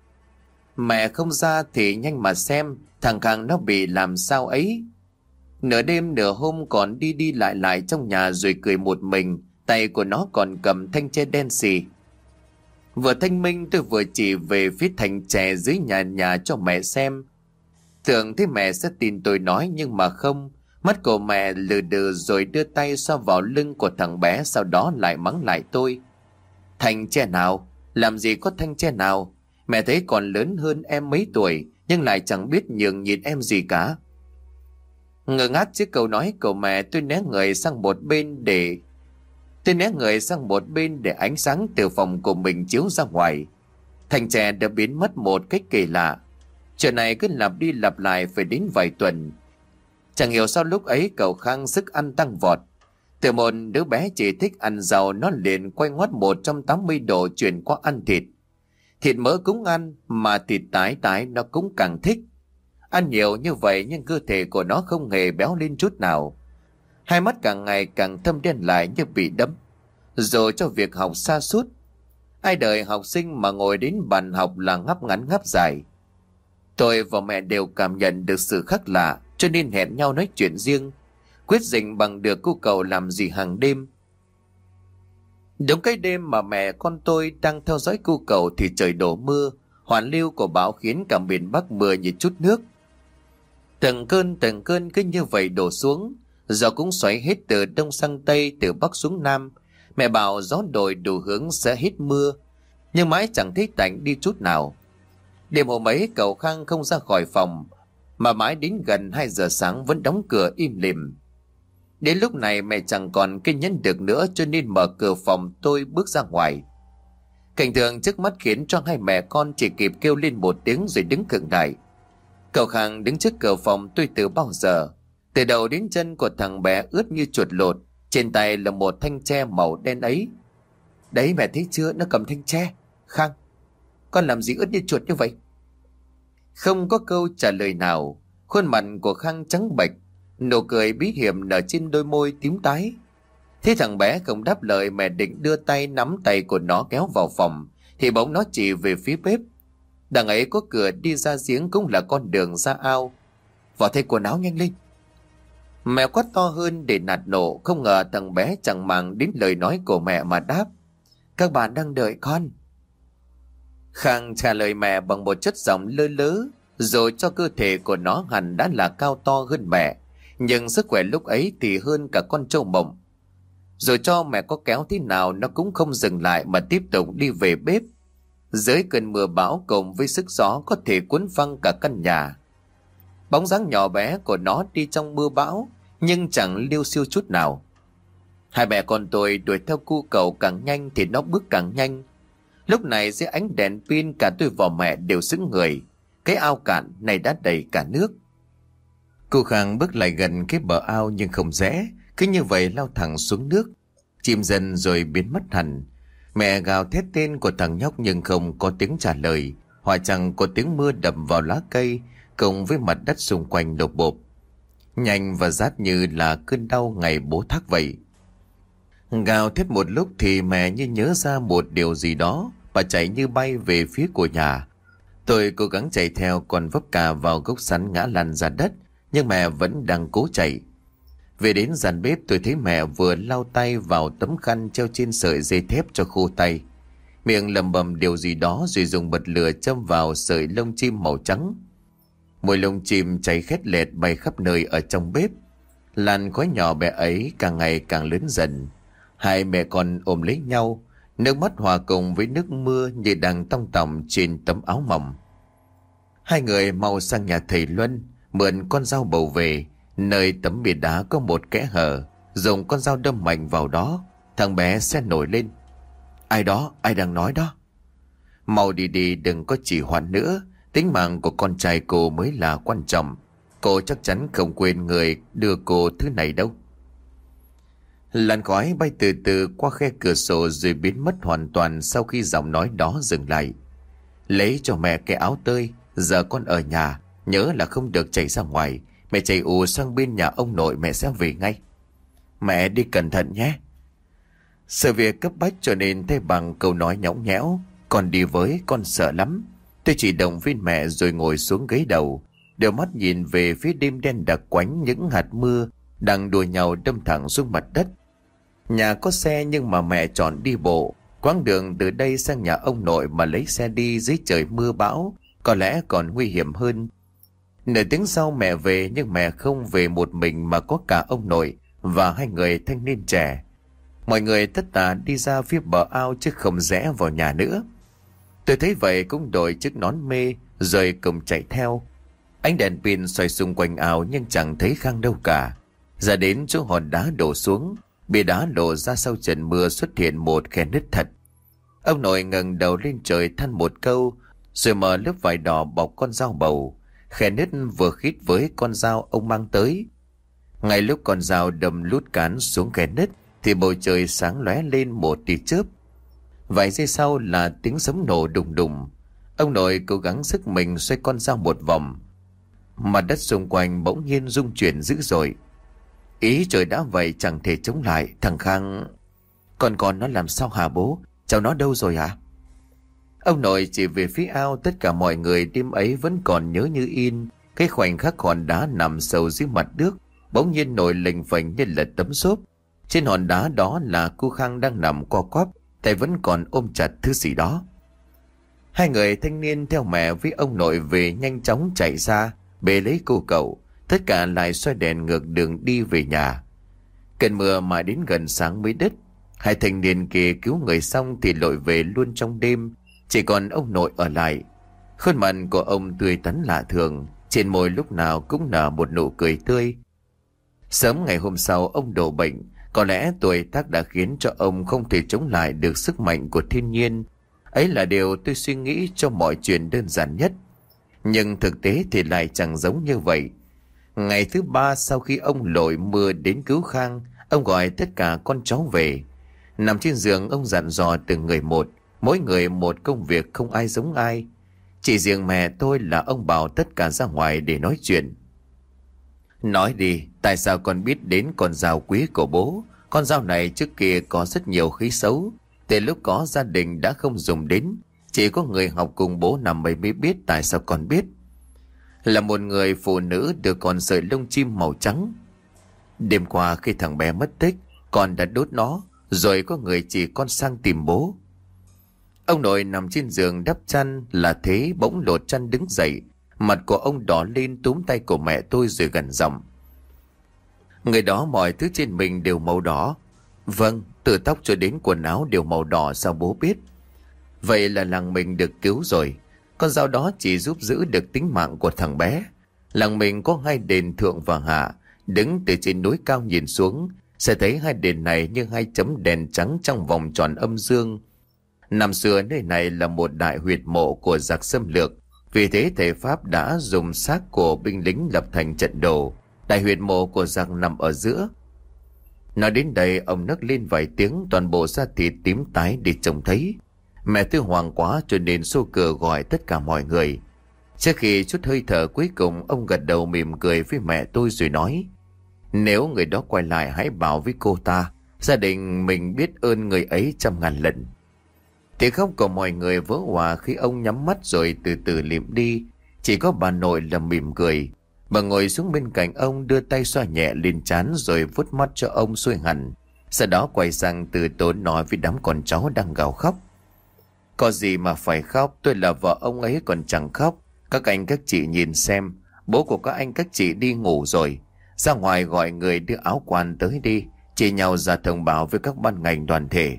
Mẹ không ra thì nhanh mà xem thằng Khang nó bị làm sao ấy. Nửa đêm nửa hôm còn đi đi lại lại trong nhà rồi cười một mình, tay của nó còn cầm thanh tre đen xì. Vừa thanh minh tôi vừa chỉ về phía thành tre dưới nhà cho mẹ xem. Tưởng thấy mẹ sẽ tin tôi nói nhưng mà không. Mắt của mẹ lừ đừ rồi đưa tay xoa vào lưng của thằng bé, sau đó lại mắng lại tôi. Thanh tre nào? Làm gì có thanh tre nào? Mẹ thấy còn lớn hơn em mấy tuổi nhưng lại chẳng biết nhường nhịn em gì cả. Ngơ ngác trước câu nói của mẹ, tôi né người sang một bên để ánh sáng từ phòng của mình chiếu ra ngoài. Thanh tre đã biến mất một cách kỳ lạ. Chuyện này cứ lặp đi lặp lại phải đến vài tuần. Chẳng hiểu sao lúc ấy cậu Khang sức ăn tăng vọt. Từ một đứa bé chỉ thích ăn rau, nó liền quay ngoắt 180 độ chuyển qua ăn thịt. Thịt mỡ cũng ăn, mà thịt tái nó cũng càng thích. Ăn nhiều như vậy nhưng cơ thể của nó không hề béo lên chút nào. Hai mắt càng ngày càng thâm đen lại như bị đấm. Rồi cho việc học sa sút. Ai đời học sinh mà ngồi đến bàn học là ngáp ngắn ngáp dài. Tôi và mẹ đều cảm nhận được sự khác lạ, cho nên hẹn nhau nói chuyện riêng, quyết định bằng được cô cậu làm gì hàng đêm. Đúng cái đêm mà mẹ con tôi đang theo dõi cô cậu thì trời đổ mưa. Hoàn lưu của bão khiến cả miền Bắc mưa như chút nước. Từng cơn cứ như vậy đổ xuống. Gió cũng xoáy hết từ đông sang tây, từ bắc xuống nam. Mẹ bảo gió đổi đủ hướng sẽ hít mưa, nhưng mãi chẳng thấy tạnh đi chút nào. Đêm hôm ấy cậu Khang không ra khỏi phòng, mà mãi đến gần 2 giờ sáng vẫn đóng cửa im lìm. Đến lúc này mẹ chẳng còn kiên nhẫn được nữa, cho nên mở cửa phòng tôi bước ra ngoài. Cảnh tượng trước mắt khiến cho hai mẹ con chỉ kịp kêu lên một tiếng rồi đứng khựng lại. Cậu Khang đứng trước cửa phòng tôi từ bao giờ. Từ đầu đến chân của thằng bé ướt như chuột lột. Trên tay là một thanh tre màu đen ấy. Đấy mẹ thấy chưa, nó cầm thanh tre. Khang, con làm gì ướt như chuột như vậy? Không có câu trả lời nào. Khuôn mặt của Khang trắng bệch, nụ cười bí hiểm nở trên đôi môi tím tái. Thế thằng bé không đáp lời, mẹ định đưa tay nắm tay của nó kéo vào phòng thì bỗng nó chỉ về phía bếp. Đằng ấy có cửa đi ra giếng, cũng là con đường ra ao. Vào thay quần áo nhanh lên. Mẹ quát to hơn để nạt nộ. Không ngờ thằng bé chẳng màng đến lời nói của mẹ mà đáp: Các bạn đang đợi con. Khang trả lời mẹ bằng một chất giọng lơ lớ, rồi cho cơ thể của nó hẳn đã là cao to hơn mẹ, nhưng sức khỏe lúc ấy thì hơn cả con trâu mộng. Rồi cho mẹ có kéo thế nào nó cũng không dừng lại mà tiếp tục đi về bếp. Dưới cơn mưa bão cùng với sức gió có thể cuốn phăng cả căn nhà. Bóng dáng nhỏ bé của nó đi trong mưa bão nhưng chẳng liêu xiêu chút nào. Hai mẹ con tôi đuổi theo cu cậu càng nhanh thì nó bước càng nhanh. Lúc này dưới ánh đèn pin, cả tôi và mẹ đều sững người. Cái ao cạn này đã đầy cả nước. Cô Khang bước lại gần cái bờ ao nhưng không rẽ, cứ như vậy lao thẳng xuống nước, chìm dần rồi biến mất hẳn. Mẹ gào thét tên của thằng nhóc nhưng không có tiếng trả lời, hòa chẳng có tiếng mưa đập vào lá cây cùng với mặt đất xung quanh lộp bộp, nhanh và rát như là cơn đau ngày bố thác vậy. Gào thét một lúc thì mẹ như nhớ ra một điều gì đó, bà chạy như bay về phía của nhà. Tôi cố gắng chạy theo, còn vấp cả vào gốc sắn ngã lăn ra đất, nhưng mẹ vẫn đang cố chạy. Về đến gian bếp, tôi thấy mẹ vừa lau tay vào tấm khăn treo trên sợi dây thép cho khô tay, miệng lẩm bẩm điều gì đó rồi dùng bật lửa châm vào sợi lông chim màu trắng. Mùi lông chim cháy khét lẹt bay khắp nơi ở trong bếp. Làn khói nhỏ bé ấy càng ngày càng lớn dần. Hai mẹ con ôm lấy nhau, nước mắt hòa cùng với nước mưa như đang tong tỏng trên tấm áo mỏng. Hai người mau sang nhà thầy Luân mượn con dao bầu về. Nơi tấm bia đá có một kẽ hở, dùng con dao đâm mạnh vào đó. Thằng bé sẽ nổi lên: Ai đó, ai đang nói đó? Mau đi đi, đừng có trì hoãn nữa. Tính mạng của con trai cô mới là quan trọng. Cô chắc chắn không quên người đưa cô thứ này đâu. Làn khói bay từ từ qua khe cửa sổ rồi biến mất hoàn toàn sau khi giọng nói đó dừng lại. Lấy cho mẹ cái áo tơi, giờ con ở nhà, nhớ là không được chạy ra ngoài. Mẹ chạy ù sang bên nhà ông nội, mẹ sẽ về ngay. Mẹ đi cẩn thận nhé. Sự việc cấp bách cho nên thay bằng câu nói nhõng nhẽo: Con đi với, con sợ lắm. Tôi chỉ động viên mẹ rồi ngồi xuống ghế đầu, đôi mắt nhìn về phía đêm đen đặc quánh những hạt mưa đang đùa nhau đâm thẳng xuống mặt đất. Nhà có xe nhưng mà mẹ chọn đi bộ. Quãng đường từ đây sang nhà ông nội mà lấy xe đi dưới trời mưa bão có lẽ còn nguy hiểm hơn. Nửa tiếng sau mẹ về, nhưng mẹ không về một mình mà có cả ông nội và hai người thanh niên trẻ. Mọi người tất tả đi ra phía bờ ao chứ không rẽ vào nhà nữa. Tôi thấy vậy cũng đội chiếc nón mê rồi cùng chạy theo. Ánh đèn pin xoay xung quanh ao nhưng chẳng thấy Khang đâu cả. Ra đến chỗ hòn đá đổ xuống, bia đá lộ ra sau trận mưa xuất hiện một khe nứt thật. Ông nội ngẩng đầu lên trời than một câu rồi mở lớp vải đỏ bọc con dao bầu. Khe nứt vừa khít với con dao ông mang tới. Ngay lúc con dao đâm lút cán xuống khe nứt thì bầu trời sáng lóe lên một tia chớp. Vài giây sau là tiếng sấm nổ đùng đùng. Ông nội cố gắng sức mình xoay con dao một vòng. Mặt đất xung quanh bỗng nhiên rung chuyển dữ dội. Ý trời đã vậy chẳng thể chống lại. Thằng Khang... Con nó làm sao hả bố? Cháu nó đâu rồi hả? Ông nội chỉ về phía ao. Tất cả mọi người đêm ấy vẫn còn nhớ như in cái khoảnh khắc hòn đá nằm sâu dưới mặt nước bỗng nhiên nổi lềnh phềnh như là tấm xốp. Trên hòn đá đó là cô Khang đang nằm co quắp, tay vẫn còn ôm chặt thứ gì đó. Hai người thanh niên theo mẹ với ông nội về nhanh chóng chạy ra bế lấy cô cậu. Tất cả lại xoay đèn ngược đường đi về nhà. Cơn mưa mãi đến gần sáng mới đứt. Hai thanh niên kia cứu người xong thì lội về luôn trong đêm. Chỉ còn ông nội ở lại. Khuôn mặt của ông tươi tắn lạ thường, trên môi lúc nào cũng nở một nụ cười tươi. Sớm ngày hôm sau ông đổ bệnh. Có lẽ tuổi tác đã khiến cho ông không thể chống lại được sức mạnh của thiên nhiên. Ấy là điều tôi suy nghĩ cho mọi chuyện đơn giản nhất. Nhưng thực tế thì lại chẳng giống như vậy. Ngày thứ ba sau khi ông lội mưa đến cứu Khang, Ông gọi tất cả con cháu về. Nằm trên giường ông dặn dò từng người một, mỗi người một công việc không ai giống ai. Chỉ riêng mẹ tôi là ông bảo tất cả ra ngoài để nói chuyện. Nói đi, tại sao con biết đến con dao quý của bố? Con dao này trước kia có rất nhiều khí xấu, từ lúc có gia đình đã không dùng đến. Chỉ có người học cùng bố nằm ấy mới biết. Tại sao con biết? Là một người phụ nữ được còn sợi lông chim màu trắng. Đêm qua khi thằng bé mất tích, con đã đốt nó, rồi có người chỉ con sang tìm bố. Ông nội nằm trên giường đắp chăn là thế bỗng lột chăn đứng dậy. Mặt của ông đỏ lên, túm tay của mẹ tôi rồi gần giọng: người đó mọi thứ trên mình đều màu đỏ. Vâng, từ tóc cho đến quần áo đều màu đỏ. Sao bố biết? Vậy là làng mình được cứu rồi. Con dao đó chỉ giúp giữ được tính mạng của thằng bé. Làng mình có hai đền thượng và hạ. Đứng từ trên núi cao nhìn xuống, sẽ thấy hai đền này như hai chấm đèn trắng trong vòng tròn âm dương. Năm xưa nơi này là một đại huyệt mộ của giặc xâm lược. Vì thế thầy Pháp đã dùng xác của binh lính lập thành trận đồ. Đại huyệt mộ của giặc nằm ở giữa. Nói đến đây ông nấc lên vài tiếng, toàn bộ da thịt tím tái để trông thấy. Mẹ tôi hoảng quá cho nên xô cửa gọi tất cả mọi người. Trước khi chút hơi thở cuối cùng, ông gật đầu mỉm cười với mẹ tôi rồi nói: nếu người đó quay lại hãy bảo với cô ta, gia đình mình biết ơn người ấy trăm ngàn lần. Tiếng khóc của mọi người vỡ hòa khi ông nhắm mắt rồi từ từ liệm đi. Chỉ có bà nội là mỉm cười. Bà ngồi xuống bên cạnh ông, đưa tay xoa nhẹ lên trán rồi vuốt mắt cho ông xuôi hẳn. Sau đó quay sang từ tốn nói với đám con cháu đang gào khóc: có gì mà phải khóc, tôi là vợ ông ấy còn chẳng khóc. Các anh các chị nhìn xem, bố của các anh các chị đi ngủ rồi. Ra ngoài gọi người đưa áo quan tới đi, chia nhau ra thông báo với các ban ngành đoàn thể.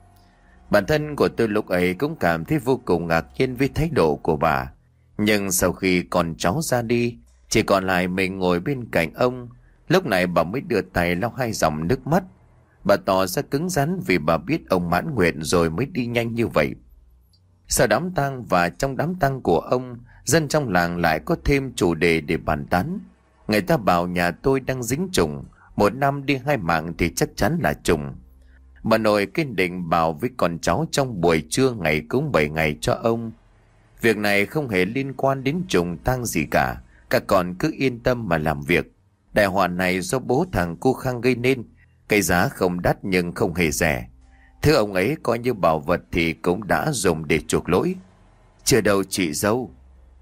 Bản thân của tôi lúc ấy cũng cảm thấy vô cùng ngạc nhiên với thái độ của bà. Nhưng sau khi con cháu ra đi, chỉ còn lại mình ngồi bên cạnh ông. Lúc này bà mới đưa tay lau hai dòng nước mắt. Bà tỏ ra cứng rắn vì bà biết ông mãn nguyện rồi mới đi nhanh như vậy. Sau đám tang và trong đám tang của ông, dân trong làng lại có thêm chủ đề để bàn tán. Người ta bảo nhà tôi đang dính trùng, một năm đi 2 mạng thì chắc chắn là trùng. Bà nội kiên định bảo với con cháu trong buổi trưa ngày cúng 7 ngày cho ông: việc này không hề liên quan đến trùng tang gì cả, các con cứ yên tâm mà làm việc. Đại họa này do bố thằng Cu Khang gây nên, cái giá không đắt nhưng không hề rẻ. Thứ ông ấy coi như bảo vật thì cũng đã dùng để chuộc lỗi. Chưa đâu chị dâu.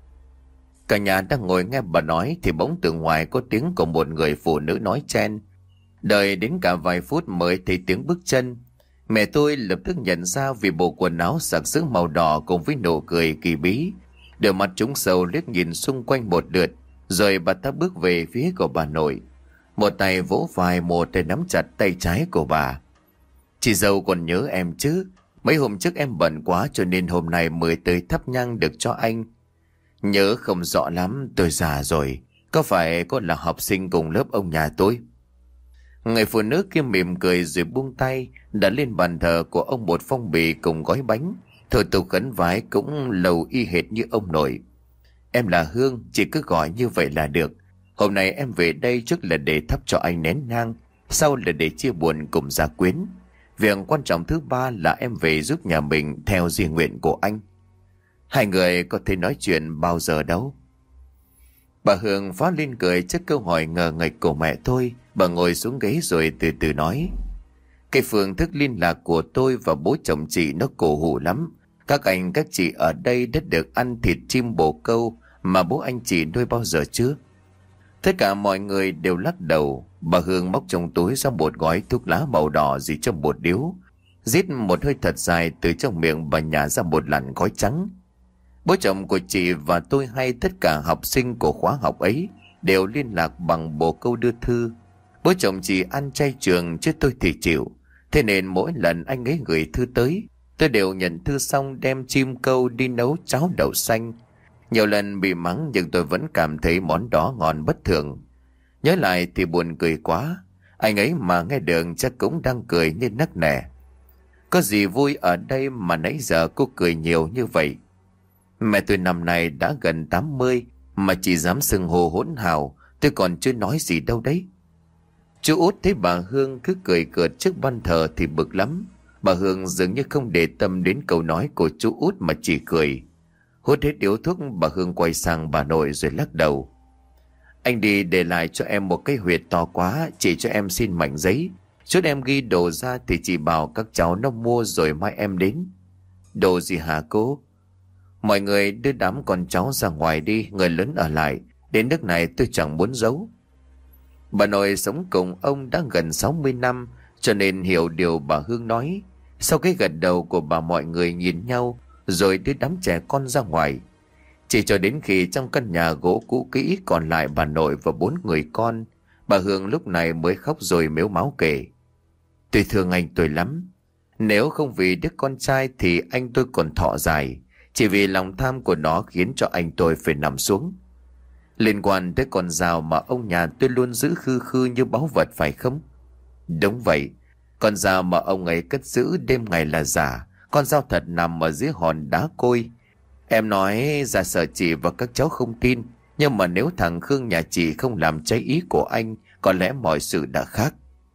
Cả nhà đang ngồi nghe bà nói thì bỗng từ ngoài có tiếng của một người phụ nữ nói chen. Đợi đến cả vài phút mới thấy tiếng bước chân. Mẹ tôi lập tức nhận ra vì bộ quần áo sặc sỡ màu đỏ cùng với nụ cười kỳ bí. Đôi mắt trúng sâu liếc nhìn xung quanh một lượt, rồi bà ta bước về phía của bà nội. Một tay vỗ vai, một tay nắm chặt tay trái của bà. Chị dâu còn nhớ em chứ? Mấy hôm trước em bận quá cho nên hôm nay mới tới thắp nhang được cho anh. Nhớ không rõ lắm, tôi già rồi. Có phải con là học sinh cùng lớp ông nhà tôi? Người phụ nữ kia mỉm cười rồi buông tay, đặt lên bàn thờ của ông một phong bì cùng gói bánh. Thủ tục khấn vái cũng lầu y hệt như ông nội. Em là Hương, chị cứ gọi như vậy là được. Hôm nay em về đây trước là để thắp cho anh nén nhang, sau là để chia buồn cùng gia quyến. Việc quan trọng thứ ba là em về giúp nhà mình theo di nguyện của anh. Hai người có thể nói chuyện bao giờ đâu. Bà Hương phá lên cười trước câu hỏi ngờ nghệch của mẹ tôi. Bà ngồi xuống ghế rồi từ từ nói: cái phương thức liên lạc của tôi và bố chồng chị nó cổ hủ lắm. Các anh các chị ở đây đã được ăn thịt chim bồ câu mà bố anh chị nuôi bao giờ chưa? Tất cả mọi người đều lắc đầu. Bà Hương móc trong túi ra một gói thuốc lá màu đỏ gì trong một điếu, rít một hơi thật dài, từ trong miệng bà nhả ra một làn khói trắng. Bố chồng của chị và tôi hay tất cả học sinh của khóa học ấy đều liên lạc bằng bồ câu đưa thư. Bố chồng chị ăn chay trường chứ tôi thì chịu. Thế nên mỗi lần anh ấy gửi thư tới, tôi đều nhận thư xong đem chim câu đi nấu cháo đậu xanh. Nhiều lần bị mắng nhưng tôi vẫn cảm thấy món đó ngon bất thường. Nhớ lại thì buồn cười quá. Anh ấy mà nghe được chắc cũng đang cười như nấc nẻ. Có gì vui ở đây mà nãy giờ cô cười nhiều như vậy? Mẹ tôi năm nay đã gần 80 mà chỉ dám xưng hô hỗn hào, tôi còn chưa nói gì đâu đấy. Chú Út thấy bà Hương cứ cười cợt trước ban thờ thì bực lắm. Bà Hương dường như không để tâm đến câu nói của chú Út mà chỉ cười. Hút hết điếu thuốc, bà Hương quay sang bà nội rồi lắc đầu. Anh đi để lại cho em một cái huyệt to quá, chỉ cho em xin mảnh giấy. Chút em ghi đồ ra thì chị bảo các cháu nó mua rồi mai em đến. Đồ gì hả cô? Mọi người đưa đám con cháu ra ngoài đi, người lớn ở lại. Đến nước này tôi chẳng muốn giấu. Bà nội sống cùng ông đã gần 60 năm, cho nên hiểu điều bà Hương nói. Sau cái gật đầu của bà, mọi người nhìn nhau rồi đưa đám trẻ con ra ngoài. Chỉ cho đến khi trong căn nhà gỗ cũ kỹ còn lại bà nội và 4 người con, bà Hương lúc này mới khóc rồi mếu máo kể. Tôi thương anh tôi lắm. Nếu không vì đứa con trai thì anh tôi còn thọ dài. Chỉ vì lòng tham của nó khiến cho anh tôi phải nằm xuống. Liên quan tới con dao mà ông nhà tôi luôn giữ khư khư như báu vật phải không? Đúng vậy. Con dao mà ông ấy cất giữ đêm ngày là giả. Con dao thật nằm ở dưới hòn đá côi. Em nói ra sợ chị và các cháu không tin. Nhưng mà nếu thằng Khương nhà chị không làm trái ý của anh, có lẽ mọi sự đã khác.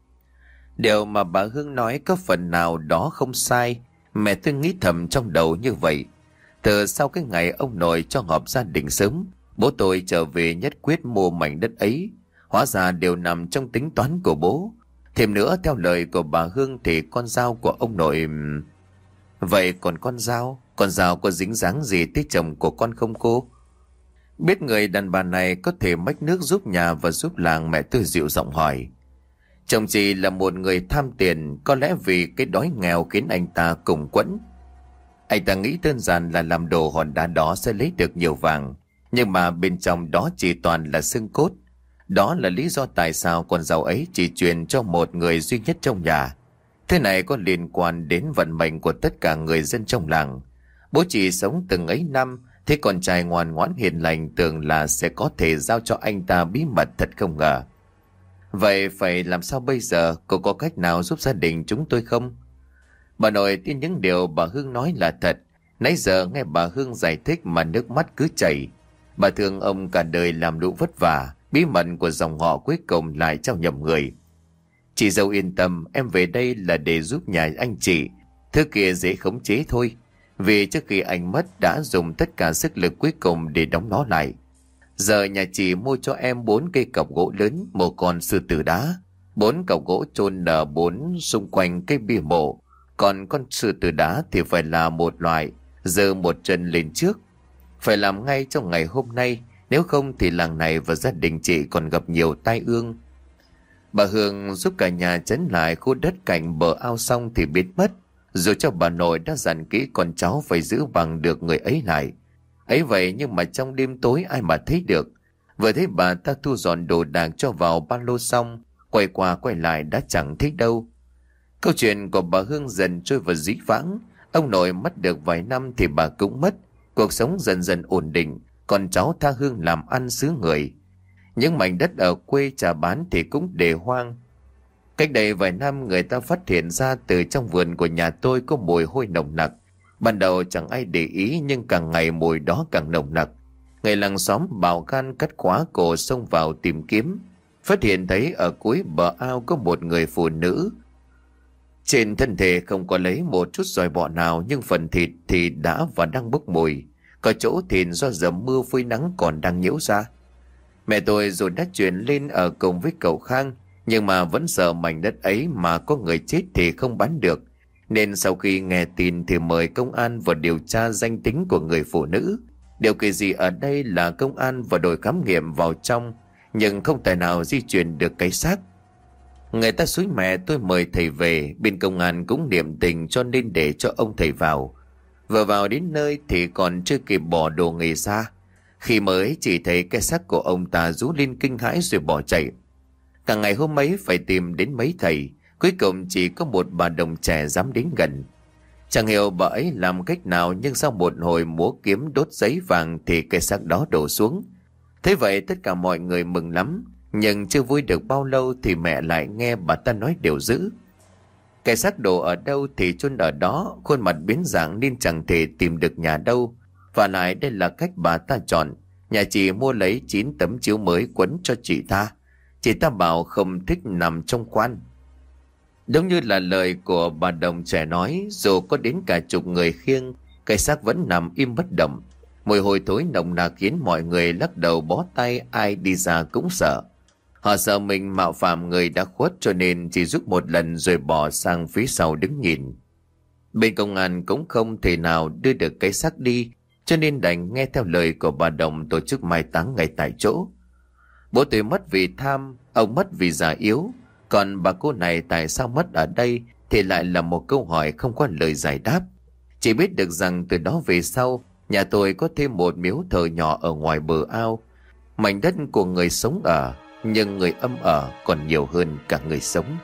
Điều mà bà Hương nói có phần nào đó không sai. Mẹ tôi nghĩ thầm trong đầu như vậy. Từ sau cái ngày ông nội cho họp gia đình sớm, bố tôi trở về nhất quyết mua mảnh đất ấy. Hóa ra đều nằm trong tính toán của bố. Thêm nữa, theo lời của bà Hương thì con dao của ông nội... Vậy còn con dao có dính dáng gì tới chồng của con không cô? Biết người đàn bà này có thể mách nước giúp nhà và giúp làng, mẹ tôi dịu giọng hỏi. Chồng chị là một người tham tiền, có lẽ vì cái đói nghèo khiến anh ta cùng quẫn. Anh ta nghĩ đơn giản là làm đồ hòn đá đó sẽ lấy được nhiều vàng, nhưng mà bên trong đó chỉ toàn là xương cốt. Đó là lý do tại sao con dao ấy chỉ truyền cho một người duy nhất trong nhà. Thế này có liên quan đến vận mệnh của tất cả người dân trong làng. Bố chị sống từng ấy năm, thế con trai ngoan ngoãn hiền lành tưởng là sẽ có thể giao cho anh ta bí mật, thật không ngờ. Vậy phải làm sao bây giờ? Cô có cách nào giúp gia đình chúng tôi không? Bà nội tin những điều bà Hương nói là thật. Nãy giờ nghe bà Hương giải thích mà nước mắt cứ chảy. Bà thương ông cả đời làm lũ vất vả, bí mật của dòng họ cuối cùng lại trao nhầm người. Chị dâu yên tâm, em về đây là để giúp nhà anh chị. Thứ kia dễ khống chế thôi. Vì trước khi anh mất đã dùng tất cả sức lực cuối cùng để đóng nó lại. Giờ nhà chị mua cho em 4 cây cọc gỗ lớn, một con sư tử đá, 4 cọc gỗ chôn nở 4 xung quanh cái bia mộ. Còn con sư tử đá thì phải là một loại, giơ một chân lên trước. Phải làm ngay trong ngày hôm nay, nếu không thì làng này và gia đình chị còn gặp nhiều tai ương. Bà Hương giúp cả nhà trấn lại khu đất cạnh bờ ao xong thì biến mất, dù cho bà nội đã dặn kỹ con cháu phải giữ bằng được người ấy lại. Ấy vậy nhưng mà trong đêm tối ai mà thấy được. Vừa thấy bà ta thu dọn đồ đạc cho vào ba lô xong, quay qua quay lại đã chẳng thấy đâu. Câu chuyện của bà Hương dần trôi vào dĩ vãng. Ông nội mất được vài năm thì bà cũng mất. Cuộc sống dần dần ổn định, con cháu tha hương làm ăn xứ người. Những mảnh đất ở quê chả bán thì cũng để hoang. Cách đây vài năm người ta phát hiện ra từ trong vườn của nhà tôi có mùi hôi nồng nặc. Ban đầu chẳng ai để ý nhưng càng ngày mùi đó càng nồng nặc. Người làng xóm bào gan cắt khóa cổ xông vào tìm kiếm. Phát hiện thấy ở cuối bờ ao có một người phụ nữ. Trên thân thể không có lấy một chút roi bọ nào, nhưng phần thịt thì đã và đang bốc mùi. Có chỗ thịt do dầm mưa phơi nắng còn đang nhiễu ra. Mẹ tôi rồi đã chuyển lên ở cùng với cậu Khang, nhưng mà vẫn sợ mảnh đất ấy mà có người chết thì không bán được. Nên sau khi nghe tin thì mời công an vào điều tra danh tính của người phụ nữ. Điều kỳ dị ở đây là công an và đội khám nghiệm vào trong, nhưng không thể nào di chuyển được cái xác. Người ta xúi mẹ tôi mời thầy về, bên công an cũng niệm tình cho nên để cho ông thầy vào. Vừa vào đến nơi thì còn chưa kịp bỏ đồ nghề ra, khi mới chỉ thấy cái xác của ông ta rú lên kinh hãi rồi bỏ chạy. Cả ngày hôm ấy phải tìm đến mấy thầy, cuối cùng chỉ có một bà đồng trẻ dám đến gần. Chẳng hiểu bà ấy làm cách nào, nhưng sau một hồi múa kiếm đốt giấy vàng thì cái xác đó đổ xuống. Thế vậy tất cả mọi người mừng lắm, nhưng chưa vui được bao lâu thì mẹ lại nghe bà ta nói điều dữ. Cái xác đổ ở đâu thì chôn ở đó, khuôn mặt biến dạng nên chẳng thể tìm được nhà đâu. Và lại đây là cách bà ta chọn. Nhà chị mua lấy 9 tấm chiếu mới quấn cho chị ta. Chị ta bảo không thích nằm trong quan. Đúng như là lời của bà đồng trẻ nói, dù có đến cả chục người khiêng, cái xác vẫn nằm im bất động. Mùi hôi thối nồng nặc khiến mọi người lắc đầu bó tay, ai đi ra cũng sợ. Họ sợ mình mạo phạm người đã khuất cho nên chỉ giúp một lần rồi bỏ sang phía sau đứng nhìn. Bên công an cũng không thể nào đưa được cái xác đi, cho nên đành nghe theo lời của bà đồng tổ chức mai táng ngay tại chỗ. Bố tôi mất vì tham, ông mất vì già yếu. Còn bà cô này tại sao mất ở đây thì lại là một câu hỏi không có lời giải đáp. Chỉ biết được rằng từ đó về sau, nhà tôi có thêm một miếu thờ nhỏ ở ngoài bờ ao. Mảnh đất của người sống ở, nhưng người âm ở còn nhiều hơn cả người sống.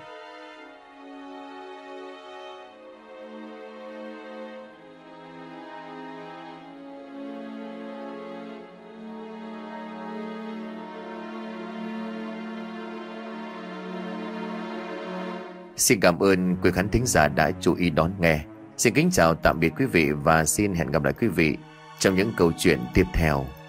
Xin cảm ơn quý khán thính giả đã chú ý đón nghe. Xin kính chào tạm biệt quý vị và xin hẹn gặp lại quý vị trong những câu chuyện tiếp theo.